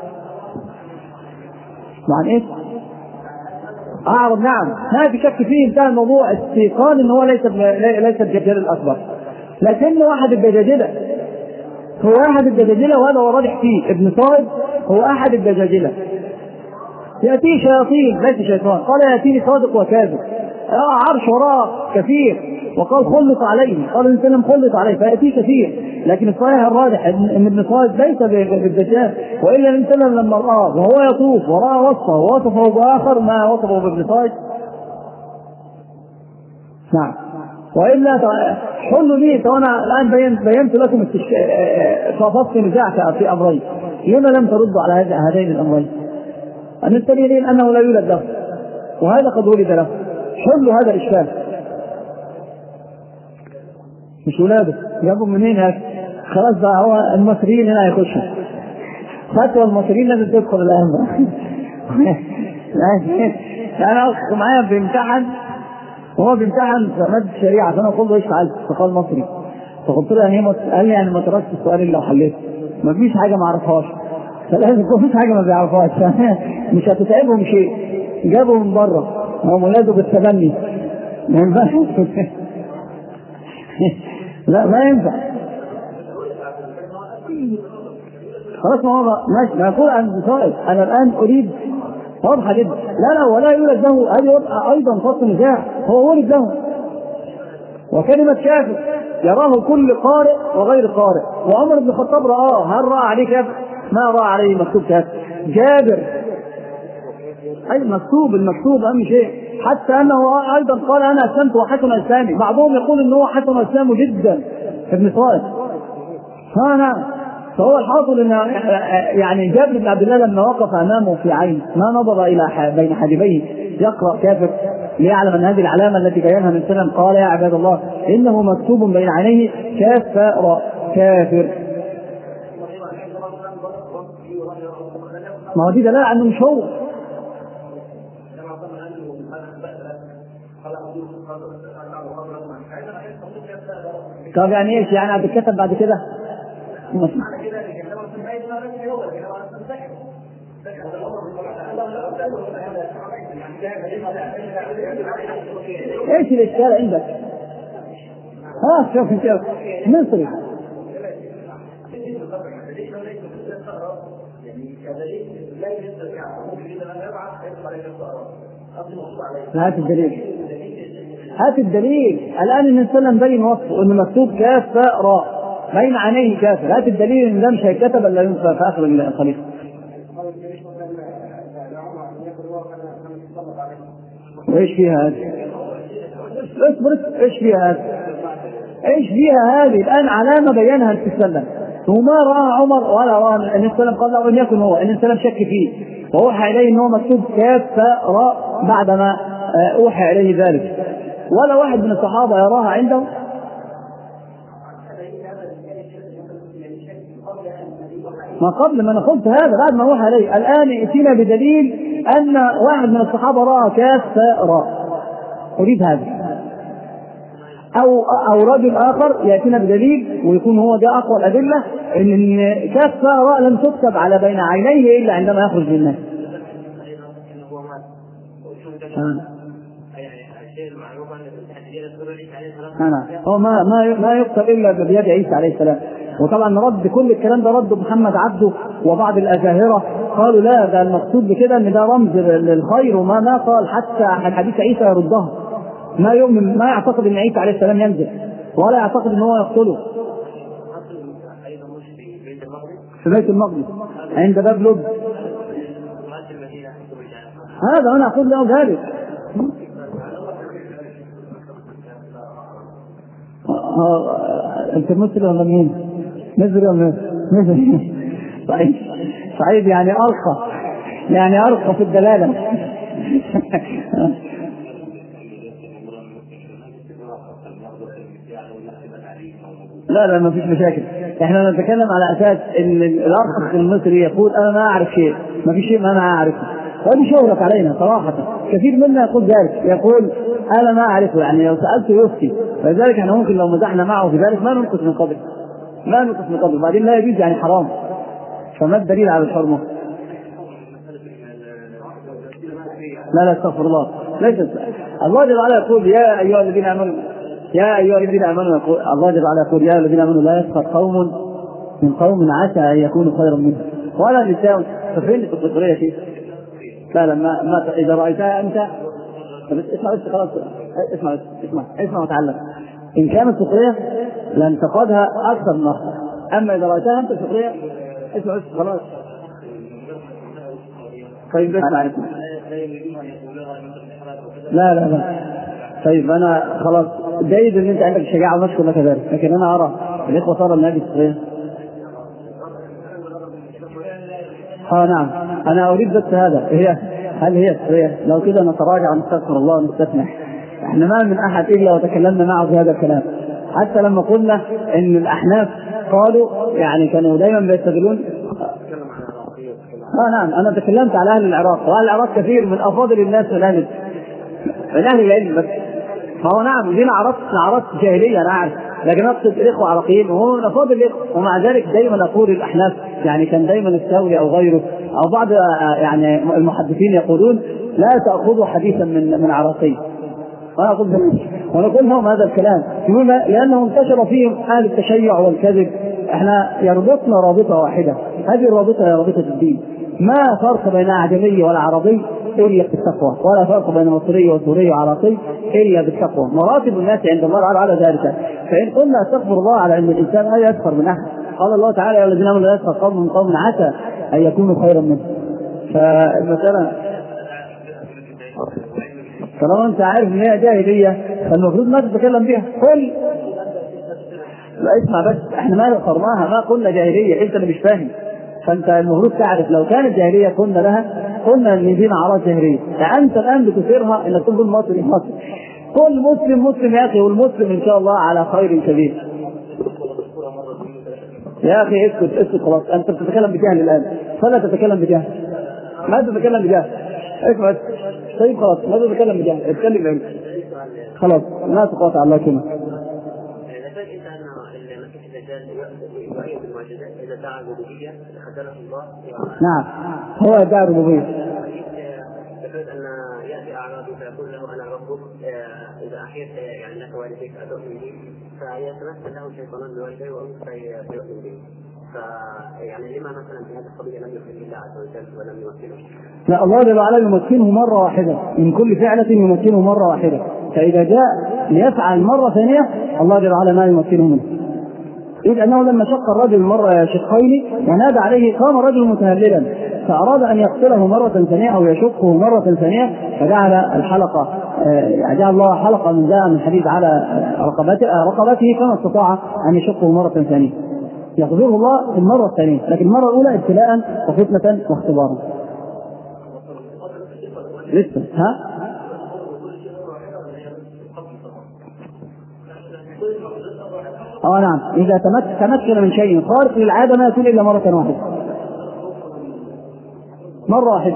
Speaker 1: مع إيش؟ أعرض نعم، ما في شك فيه، انتهى الموضوع. استيقان إن هو ليس ليس الدجال الأكبر، لكنه واحد الدجاجلة، هو أحد الدجاجلة، وهذا هو راجح فيه. ابن صائد هو أحد الدجاجلة. يأتيه شياطين ليس شيطان، قال يأتيني صادق وكاذب، عرش وراء كثير، وقال خلط عليه، قال الإنسان خلط عليه، فيأتيه كثير. لكن الصحيح الراجح ان ابن صائد ليس بالدجال، والا الانسان لما رآه وهو يطوف ورأى وصفه ووصفه بآخر ما وصفه بابن صائد. نعم. والا حلوا لي، وانا الان بينت, بينت لكم فصلت نزاع في امرين، لما لم تردوا على هذين الامرين؟ ان الدليل انه لا يولد له، وهذا قد ولد له. حلوا هذا الاشكال. مش ولاده، جابوا منين هذا؟ خلاص بقى هو المصريين هنا يخشوا، فتوى المصريين لازم تدخل الان. انا اخ معايا بيمتحن وهو بيمتحن في ماده الشريعه، فانا قلت له ايش فعلت؟ فقال مصري. فقلت له يعني قال لي يعني ما تركت السؤال اللي لو حليته ما فيش حاجه ما اعرفهاش، فلازم يكون فيش حاجه ما بيعرفهاش. مش هتتعبهم شيء، جابوا من بره، هم ولاده بالتبني ما ينفعش. لا ما ينفع. خلاص ما هو ماشي، ما يقول عن صائد. انا الان اريد واضحه جدا، لا لا ولا يولد له، هذه ايضا فصل نزاع، هو ولد له. وكلمه كافر يراه كل قارئ وغير قارئ، وعمر بن الخطاب رآه، هل رأى عليه كافر؟ ما رأى عليه مكتوب كافر. جابر اي مكتوب، المكتوب اهم شيء، حتى انه ايضا قال انا اسلمت وحسن اسلامي. بعضهم يقول ان هو حسن اسلامه جدا ابن صائد. ها نعم. فهو الحاصل ان يعني جابر بن عبد الله لما وقف امامه في عين ما نظر الى بين حاجبيه يقرا كافر ليعلم ان هذه العلامه التي بينها من سلم، قال يا عباد الله انه مكتوب بين عينيه كاف راء كافر. ما هو دي دلالة عنه مش هو. طب يعني ايش يعني هتتكتب بعد كده؟ ايش الاشكال عندك؟ ها شوف انت مصري هات الدليل، هات الدليل. الان النبي صلى الله عليه وسلم بين وصفه انه مكتوب كاف فاء راء بين عينيه كافر. هات الدليل ان ده مش هيتكتب الا ينفع في اخر الخليفه. ايش فيها هذه؟ اصبر، ايش فيها هذه؟ ايش فيها هذه؟ الان علامه بينها النبي صلى الله عليه وسلم وما راى عمر ولا راى النبي صلى الله عليه وسلم. قال له ان يكن هو، النبي صلى الله عليه وسلم شك فيه وأوحى إليه أنه مكتوب كاف فاء راء بعدما أوحى إليه ذلك، ولا واحد من الصحابة يراها عنده. ما قبل ما أنا قلت هذا بعد ما أوحى إليه. الآن ائتنا بدليل أن واحد من الصحابة رأى كاف فاء راء، أريد هذا. أو أو رجل آخر يأتينا بدليل ويكون هو ده أقوى الأدلة إن كاف فاء راء لم تكتب على بين عينيه إلا عندما يخرج من الناس. أنا هو ما ما ما يكتب إلا بيد عيسى عليه السلام. وطبعا رد كل الكلام ده رد محمد عبده وبعض الأزاهرة، قالوا لا ده المقصود بكده إن ده رمز للخير، وما ما قال حتى حديث عيسى يردها. ما يؤمن ما يعتقد ان عيسى عليه السلام ينزل ولا يعتقد ان هو يقتله. في بيت المقدس عند باب لب. هذا انا اقول له ذلك. انت مسلم ولا مين؟ نزل ولا نزل؟ صحيح صحيح، يعني ارقى يعني ارقى في الدلاله. لا لا ما فيش مشاكل. احنا نتكلم على اساس ان الارخص المصري يقول انا ما اعرف شيء، ما في شيء ما انا اعرفه، وهذه شهرت علينا صراحه. كثير منا يقول ذلك، يقول انا ما اعرفه، يعني لو سالته يفتي. فلذلك احنا ممكن لو مزحنا معه في ذلك ما ننقص من قدره، ما ننقص من قدره، بعدين لا يجوز يعني حرام. فما الدليل على الحرمه؟ لا لا استغفر الله، ليس الله جل وعلا يقول يا ايها الذين امنوا يا أيها الذين آمنوا، يقول الله جل وعلا يقول يا الذين آمنوا لا يسخر قوم من قوم عسى أن يكونوا خيرا منهم ولا نساء. ففين في الفطرية شيء؟ لا لا ما, ما إذا رأيتها أنت اسمع بس خلاص، اسمع اسمع اسمع وتعلم. إن كانت فطرية لن تقودها أكثر من أخر، أما إذا رأيتها أنت فطرية اسمع بس خلاص. طيب اسمع اسمع لا لا لا طيب أنا خلاص جيد ان انت عندك شجاعه ونشكر لك ذلك، لكن انا ارى الاخوه صار النادي الصغير. اه نعم انا اريد بس هذا، هي هل هي الصغير؟ لو كده نتراجع ونستغفر الله ونستسمح. احنا ما من احد الا وتكلمنا معه في هذا الكلام، حتى لما قلنا ان الاحناف قالوا يعني كانوا دائما بيستدلون. اه نعم انا تكلمت على اهل العراق، واهل العراق كثير من افاضل الناس من اهل من اهل العلم، بس فهو نعم دي نعرات نعرات جاهليه انا عارف، لكن اقصد الاخوه عراقيين وهو من افاضل الاخوه. ومع ذلك دائما اقول الاحناف يعني كان دائما الثوري او غيره او بعض يعني المحدثين يقولون لا تاخذوا حديثا من من عراقي. وانا اقول وانا اقول لهم هذا الكلام لانه انتشر فيهم حال التشيع والكذب. احنا يربطنا رابطه واحده، هذه الرابطه هي رابطه الدين. ما فرق بين اعجمي ولا عربي الا بالتقوى، ولا فرق بين مصري وسوري وعراقي الا بالتقوى. مراتب الناس عند الله على ذلك. فان قلنا استغفر الله على ان الانسان لا يسخر من احد، قال الله تعالى يا الذين امنوا لا يسخر قوم من قوم عسى ان يكونوا خيرا منهم. فالمساله طالما انت عارف ان هي جاهليه فالمفروض ما تتكلم بها. قل لا اسمع بس، احنا ما ذكرناها، ما قلنا جاهليه، انت اللي مش فاهم. فانت المفروض تعرف لو كانت جاهليه قلنا لها، قلنا ان دي اعراض جاهليه. فانت الان بتثيرها انك تقول مصري مصري. قل مسلم مسلم يا اخي، والمسلم ان شاء الله على خير كبير. يا اخي اسكت اسكت خلاص، انت بتتكلم بجهل الان، فلا تتكلم بجهل، ما تتكلم بجهل، اسمع طيب خلاص ما تتكلم بجهل، اتكلم بعلم خلاص، ما تقاطع الله كلمه.
Speaker 2: ذكرت انت ان المسيح الدجال يؤيد بالمعجزات اذا دعا الربوبيه خذله الله.
Speaker 1: نعم هو يدعي الربوبيه.
Speaker 2: ذكرت ان ياتي اعرابي فيقول له انا ربك اذا احييت يعني لك والديك اتؤمن بي، فيتمثل له شيطانان بوالديه وامك فيؤمن به. فيعني لما مثلا في هذه القضيه لم يخرج الله عز وجل ولم يمثله؟
Speaker 1: لا، الله جل وعلا يمكنه مره واحده من كل فعله، يمكنه مره واحده، فاذا جاء ليفعل مره ثانيه الله جل وعلا ما يمكنه منه. إذ أنه لما شق الرجل مرة شقين ونادى عليه قام رجل متهللا، فأراد أن يقتله مرة ثانية أو يشقه مرة ثانية، فجعل الحلقة جعل الله حلقة من جاء من حديد على رقبته رقبته كما استطاع أن يشقه مرة ثانية، يقدره الله في المرة الثانية، لكن المرة الأولى ابتلاء وفتنة واختبارا. لسه ها؟ اه نعم، اذا تمكن من شيء خارق للعاده ما يكون الا مره واحده، مره واحده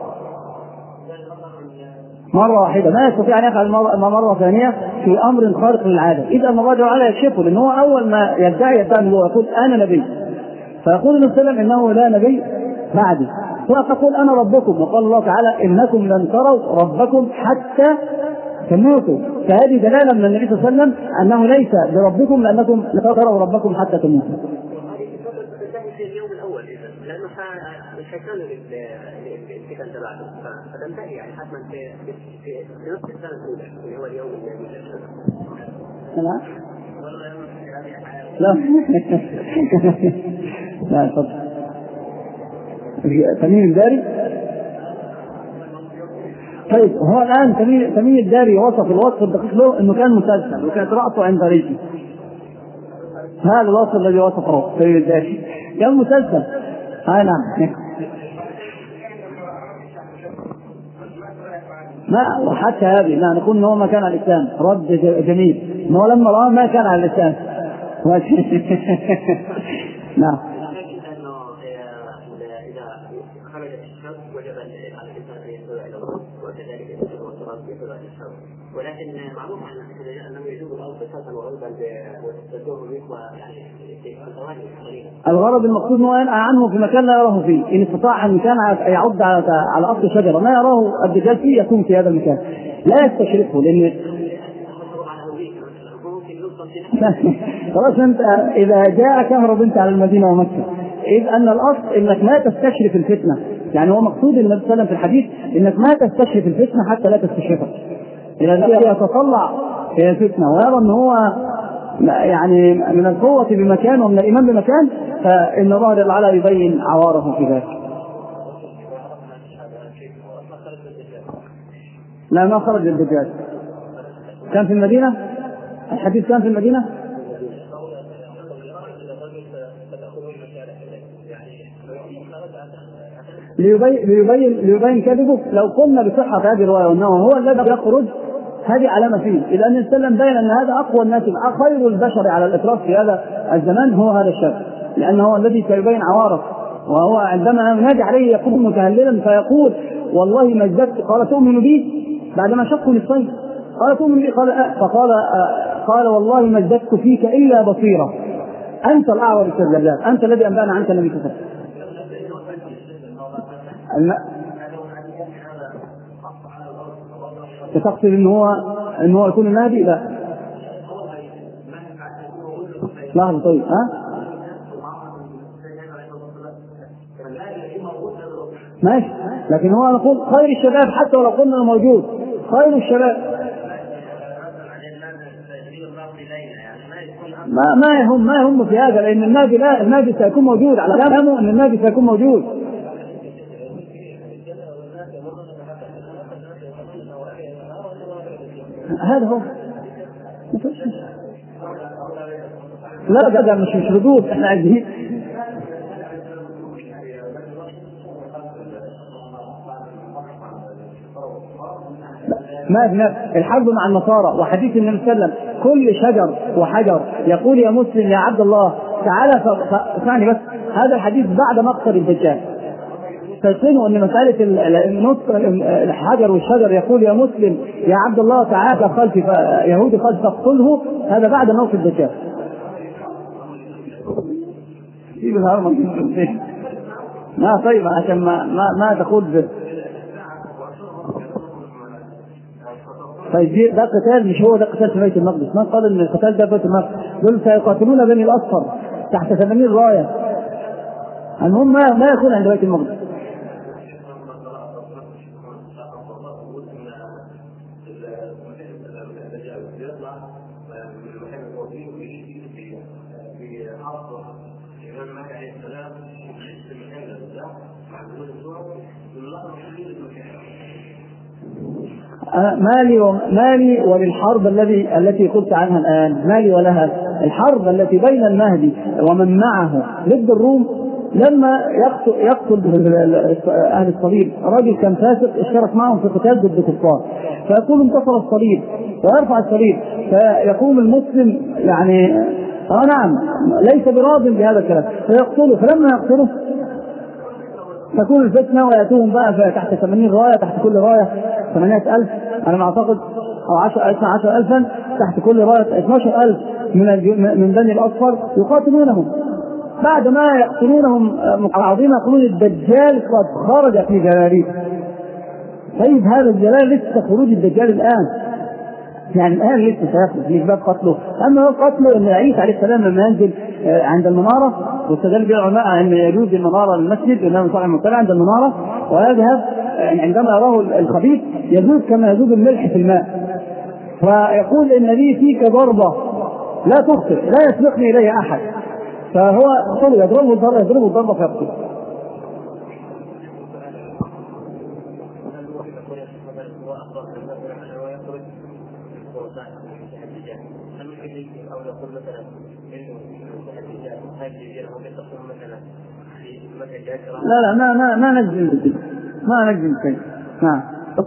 Speaker 1: مره واحده ما يستطيع ان يفعل مره, مرة ثانيه في امر خارق للعاده. اذا الله جل وعلا يكشفه، لان هو اول ما يدعي يدعي هو يقول انا نبي، فيقول النبي صلى الله عليه وسلم انه لا نبي بعدي، فيقول انا ربكم، وقال الله تعالى انكم لن تروا ربكم حتى تموتوا، فهذه دلاله من النبي صلى الله عليه وسلم انه ليس بربكم لانكم لا تروا ربكم حتى تموتوا.
Speaker 2: هذه تنتهي في اليوم الاول لانه الشيطان الفتن تبعته فتنتهي يعني حتما في في نصف السنه الاولى اللي هو اليوم الذي
Speaker 1: لا لا لا تفضل. تميم الداري طيب، هو الآن تميم الداري وصف الوصف الدقيق له أنه كان مسلسل وكانت رأسه عند ريشي، هذا الوصف الذي وصفه تميم الداري كان مسلسل. هاي نعم ما وحتى هذه لا نقول أنه ما كان على الإسلام، رد جميل أنه لما رأى ما كان على الإسلام. نعم
Speaker 2: ولكن معروف عن انه يجوز الارض بساطا وغلبا وتدور به يعني
Speaker 1: الغرض المقصود انه ينأى عنه في مكان لا يراه فيه، ان استطاع ان كان يعض على اصل شجره ما يراه الدجال فيه يكون في هذا المكان لا يستشرفه، لان خلاص انت اذا جاء كهرب انت على المدينه ومكه، اذ ان الاصل انك ما تستشرف الفتنه، يعني هو مقصود النبي صلى الله عليه وسلم في الحديث انك ما تستشرف الفتنه حتى لا تستشرفها. اذا يتطلع في الفتنه ويرى ان هو يعني من القوه بمكان ومن الايمان بمكان، فان الله جل وعلا يبين عواره في ذلك. لا ما خرج الدجال، كان في المدينه، الحديث كان في المدينه. ليبين ليبين ليبين كذبه. لو قلنا بصحة هذه الرواية وأنه هو الذي يخرج هذه علامة فيه، إذا أن السلم بين أن هذا أقوى الناس خير البشر على الإطلاق في هذا الزمان هو هذا الشاب، لأنه هو الذي سيبين عوارض، وهو عندما ينادي عليه يقوم متهللا فيقول والله ما ازددت، قال تؤمن بي بعدما شقوا للصيد، قال تؤمن بي، قال أه. فقال أه قال والله ما ازددت فيك إلا بصيرة، أنت الأعور الكذاب، أنت الذي أنبأنا عنك النبي صلى الله عليه وسلم. تقصد ان هو ان هو يكون النبي؟ لا لحظه طيب ها ماشي، لكن هو نقول خير الشباب حتى ولو قلنا موجود خير الشباب ما ما يهم ما يهم في هذا، لان النبي لا النبي سيكون موجود على كلامه ان النبي سيكون موجود. هذا هو لا ده مش مش ردود، احنا عايزين ما بنفس الحرب مع النصارى، وحديث النبي صلى الله عليه وسلم كل شجر وحجر يقول يا مسلم يا عبد الله تعالى اسمعني بس، هذا الحديث بعد مقتل الدجال. تيقنوا ان مساله النص الحجر والشجر يقول يا مسلم يا عبد الله تعالى خلفي يهودي قد تقتله، هذا بعد موت الدجال. سيب الهرم ما طيب عشان ما ما, ما تقول به. طيب ده قتال، مش هو ده قتال في بيت المقدس. من قال ان القتال ده في بيت المقدس؟ دول سيقاتلون بني الاصفر تحت ثمانين رايه. المهم ما, ما يكون عند بيت المقدس. مالي ومالي وللحرب الذي التي قلت عنها الآن، مالي ولها. الحرب التي بين المهدي ومن معه ضد الروم، لما يقتل, يقتل أهل الصليب رجل كان فاسق اشترك معهم في قتال ضد الكفار، فيقول انتصر الصليب ويرفع الصليب، فيقوم المسلم يعني اه نعم ليس براض بهذا الكلام فيقتله، فلما يقتله تكون الفتنة ويأتوهم بقى تحت ثمانين راية، تحت كل راية ثمانية ألف أنا ما أعتقد، أو عشر عشر ألفا تحت كل راية اثناشر ألف من من بني الأصفر يقاتلونهم. بعد ما يقتلونهم متعاظمين يقولون الدجال قد خرج في جلاليب. طيب هذا الجلال لسه خروج الدجال الآن، يعني الآن لسه سيخرج، مش باب قتله. أما هو قتله أن عيسى عليه السلام لما ينزل عند المنارة، واستدل به العلماء أن يجوز المنارة للمسجد لأنه صالح المطلع عند المنارة، ويذهب عندما يراه الخبيث يذوب كما يذوب الملح في الماء، فيقول النبي فيك ضربة لا تخطئ لا يسبقني إليها أحد، فهو يضربه الضربة يضربه الضربة فيقتل. لا لا ما ما ما نجزم ما نجزم شيء. نعم.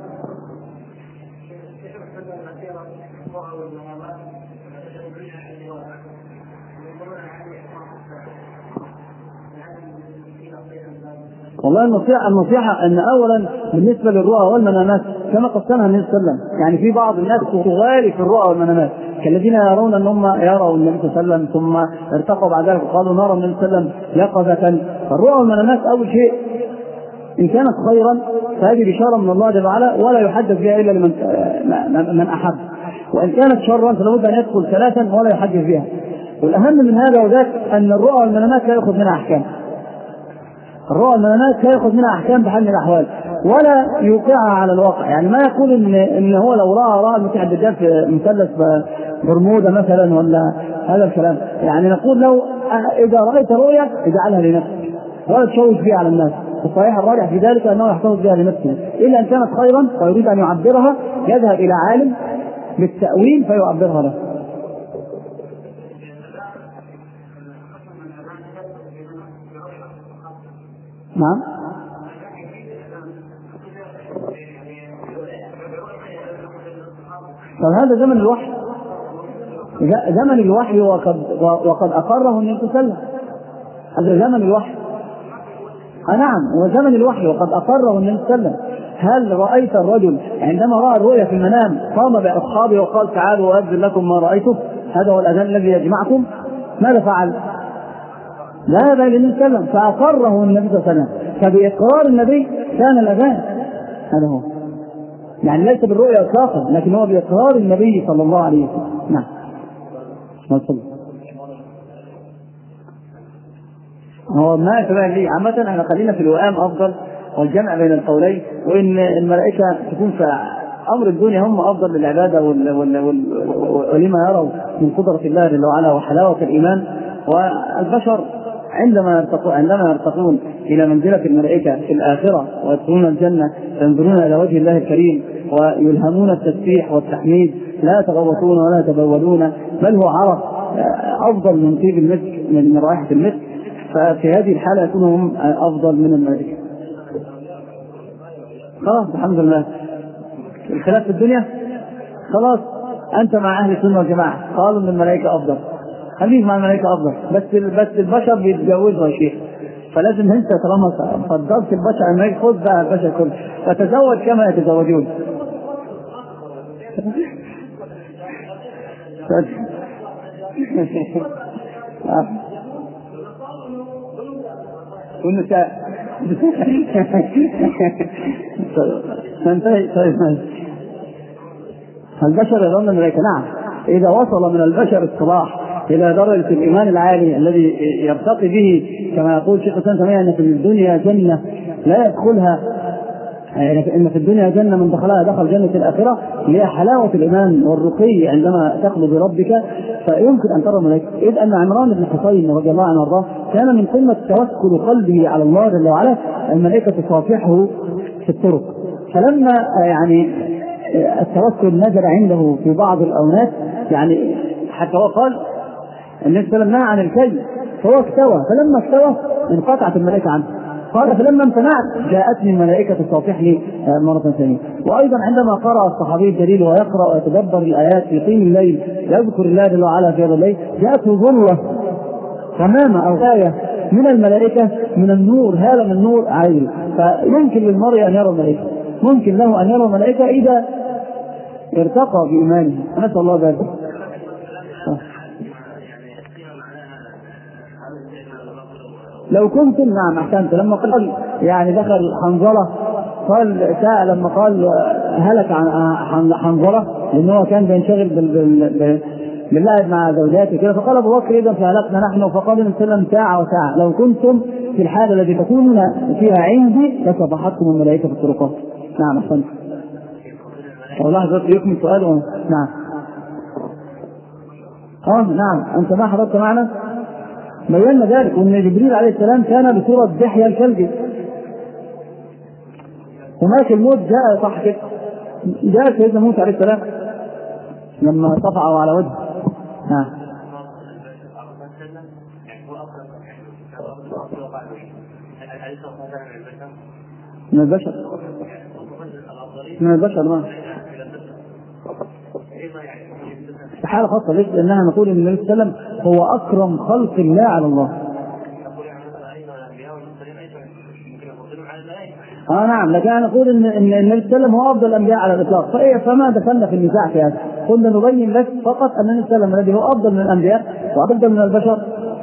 Speaker 1: والله النصيحة النصيحة أن أولا بالنسبة للرؤى والمنامات كما قسمها النبي صلى الله عليه وسلم، يعني في بعض الناس تغالي في الرؤى والمنامات كالذين يرون أن هم يروا النبي صلى الله عليه وسلم ثم ارتقوا بعد ذلك وقالوا نرى النبي صلى الله عليه وسلم يقظة. الرؤى والمنامات أول شيء إن كانت خيرا فهذه بشارة من الله جل وعلا ولا يحدث بها إلا لمن من أحب، وإن كانت شرا فلابد أن يدخل ثلاثا ولا يحدث بها. والأهم من هذا وذاك أن الرؤى والمنامات لا يأخذ منها أحكام. الرؤى والمنامات لا يأخذ منها أحكام بحال من الأحوال ولا يوقعها على الواقع. يعني ما يقول إن إن هو لو رأى رأى المسيح الدجال في مثلث برمودا مثلا ولا هذا الكلام، يعني نقول له إذا رأيت رؤيا اجعلها لنفسك ولا تشوش بها على الناس. الصحيح الراجح في ذلك أنه يحتفظ بها لنفسه، إلا أن كانت خيرا ويريد أن يعبرها يذهب إلى عالم بالتأويل فيعبرها له. نعم. فهذا زمن الوحي، زمن الوحي وقد وقد أقره النبي صلى الله عليه وسلم. هذا زمن الوحي. آه نعم وزمن الوحي وقد أقره النبي صلى الله عليه وسلم. هل رأيت الرجل عندما رأى الرؤيا في المنام قام بأصحابه وقال تعالوا وأذن لكم ما رأيته، هذا هو الأذان الذي يجمعكم؟ ماذا فعل؟ ذهب إلى النبي صلى الله عليه وسلم فأقره النبي صلى الله عليه وسلم، فبإقرار النبي كان الأذان. هذا هو، يعني ليس بالرؤيا إطلاقا لكن هو بإقرار النبي صلى الله عليه وسلم. نعم. هو ما يتبع لي عامة احنا خلينا في الوئام أفضل والجمع بين القولين، وإن الملائكة تكون في أمر الدنيا هم أفضل للعبادة ولما يروا من قدرة الله جل وعلا وحلاوة الإيمان. والبشر عندما يرتقون عندما يرتقون إلى منزلة الملائكة في الآخرة ويدخلون الجنة ينظرون إلى وجه الله الكريم ويلهمون التسبيح والتحميد لا يتغوطون ولا يتبولون، بل هو عرف أفضل من طيب المسك من رائحة المسك، ففي هذه الحالة يكونوا هم أفضل من الملائكة. خلاص الحمد لله. الخلاف في الدنيا خلاص أنت مع أهل السنة والجماعة قالوا أن الملائكة أفضل، خليك مع الملائكة أفضل. بس بس البشر بيتجوزوا يا شيخ، فلازم أنت طالما فضلت البشر الملائكة خذ بقى البشر كله فتزوج كما يتزوجون. والنساء طيب البشر يظن الملائكة. نعم، إذا وصل من البشر الصلاح إلى درجة الإيمان العالي الذي يرتقي به كما يقول شيخ الإسلام تيمية أن في الدنيا جنة لا يدخلها، إن في الدنيا جنة من دخلها دخل جنة الآخرة، هي حلاوة الإيمان والرقي عندما تخلو بربك، فيمكن أن ترى الملائكة. إذ أن عمران بن حصين رضي الله عنه وارضاه كان من قمة توكل قلبه على الله جل وعلا الملائكة تصافحه في الطرق، فلما يعني التوكل نزل عنده في بعض الأونات، يعني حتى هو قال النبي صلى الله عليه وسلم نهى عن الكي فهو اكتوى، فلما اكتوى انقطعت الملائكة عنه. قال فلما امتنعت جاءتني الملائكة تصافحني مرة ثانية. وأيضا عندما قرأ الصحابي الجليل ويقرأ ويتدبر الآيات في طين الليل يذكر الله جل وعلا في هذا الليل، جاءته ظلة تمامة أو غاية من الملائكة من النور، هذا من النور عالي، فيمكن للمرء أن يرى الملائكة، ممكن له أن يرى الملائكة إذا ارتقى بإيمانه. نسأل الله ذلك. لو كنت نعم أحسنت. لما قال يعني دخل حنظلة قال ساء لما قال هلك عن حنظلة لأنه كان بينشغل باللعب مع زوجاته كده، فقال أبو بكر إذا فهلكنا نحن، فقال النبي صلى الله عليه وسلم ساعة وساعة لو كنتم في الحالة التي تكونون فيها عندي لصفحتكم الملائكة في الطرقات. نعم أحسنت. والله حضرتك يكمل سؤاله. نعم اه نعم أنت ما حضرت معنا بينا ذلك، وأن جبريل عليه السلام كان بصورة دحية الكلب، هناك الموت جاء صح كده، جاء سيدنا موسى عليه السلام لما طفعه على وجهه. ها من البشر من البشر ما في حالة خاصة. ليش؟ لأنها نقول إن النبي صلى الله عليه وسلم هو أكرم خلق الله على الله. آه نعم، لكن أنا نقول إن إن النبي صلى الله عليه وسلم هو أفضل الأنبياء على الإطلاق، فإيه فما دخلنا في النزاع في هذا، قلنا نبين لك فقط أن النبي صلى الله عليه وسلم الذي هو أفضل من الأنبياء وأفضل من البشر.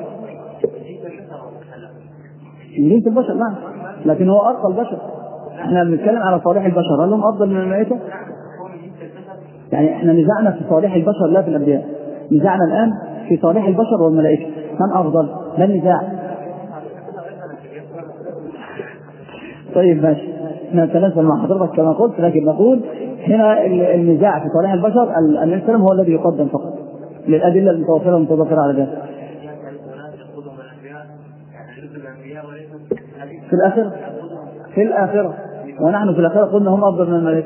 Speaker 1: جنس البشر نعم، لكن هو أرقى البشر. إحنا بنتكلم على صالح البشر، هل هم أفضل من الملائكة؟ يعني إحنا نزعنا في صالح البشر لا في الأنبياء، نزعنا الآن في صالح البشر والملائكة من أفضل، لا النزاع. طيب ماشي، نتنزل مع حضرتك كما قلت، لكن نقول هنا النزاع في صالح البشر النبي صلى الله عليه وسلم هو الذي يقدم فقط للأدلة المتوفرة المتذكرة على ذلك. في الآخرة في الآخرة ونحن في الآخرة قلنا هم أفضل من الملائكة.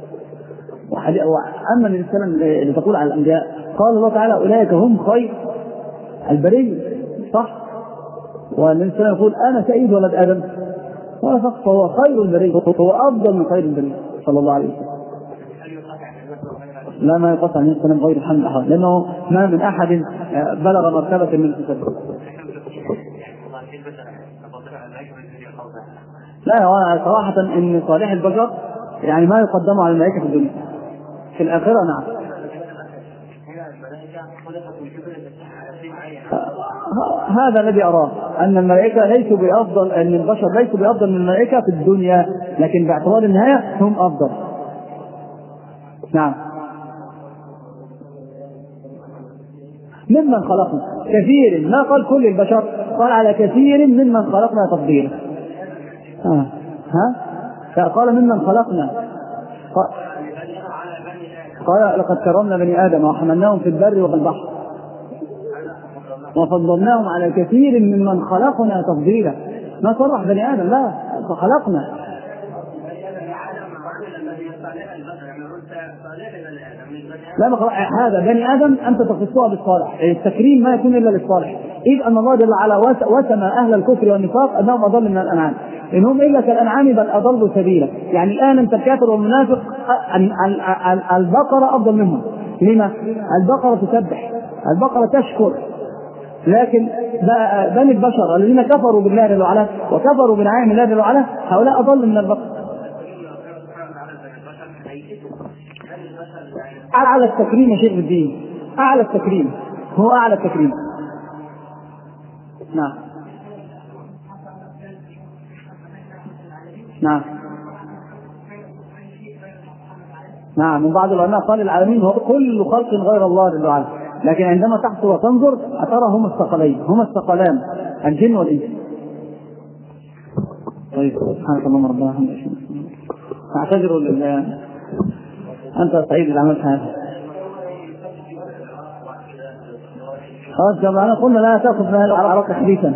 Speaker 1: وأما النبي صلى الله عليه وسلم اللي تقول على الأنبياء قال الله تعالى أولئك هم خير البرية، صح؟ والنبي صلى الله عليه وسلم يقول أنا سيد ولد آدم، فهو خير البرية، هو أفضل من خير البرية صلى الله عليه وسلم. لا ما يقطع النبي صلى الله عليه وسلم غير الحمد أحد، لأنه ما من أحد بلغ مرتبة من الكتاب. لا صراحة إن صالح البشر يعني ما يقدموا على الملائكة في الدنيا، في الآخرة نعم. هذا الذي أراه أن الملائكة ليسوا بأفضل، أن البشر ليسوا بأفضل من الملائكة في الدنيا، لكن باعتبار النهاية هم أفضل. نعم ممن خلقنا كثير، ما قال كل البشر، قال على كثير ممن خلقنا تفضيلا. ها ها قال ممن خلقنا، قال لقد كرمنا بني آدم وحملناهم في البر وفي البحر وفضلناهم على كثير ممن خلقنا تفضيلا. ما صرح بني آدم، لا خلقنا. لا ما هذا بني آدم أنت تخصها بالصالح، التكريم ما يكون إلا للصالح، إذ أن الله جل وعلا وسم أهل الكفر والنفاق أنهم أضل من الأنعام، إنهم إلا كالأنعام بل أضلوا سبيلا. يعني الآن أنت الكافر والمنافق البقرة أفضل منهم. لما؟ البقرة تسبح، البقرة تشكر، لكن بني البشر الذين كفروا بالله جل وعلا وكفروا بنعيم الله جل وعلا هؤلاء أضل من البشر. أعلى التكريم يا شيخ الدين، أعلى التكريم هو أعلى التكريم. نعم نعم نعم. وبعض العلماء قال العالمين هو كل خلق غير الله جل وعلا، لكن عندما تحصل وتنظر أترى هما الثقلين، هما الثقلان الجن والإنس. طيب سبحانك اللهم ربنا وبحمدك أعتذر لله أنت سعيد العمل هذا. خلاص جماعة قلنا لا تأخذ من العراق حديثا.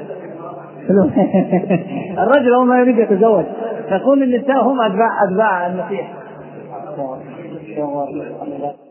Speaker 1: الرجل هو ما يريد يتزوج، تقول النساء هم أتباع أتباع المسيح.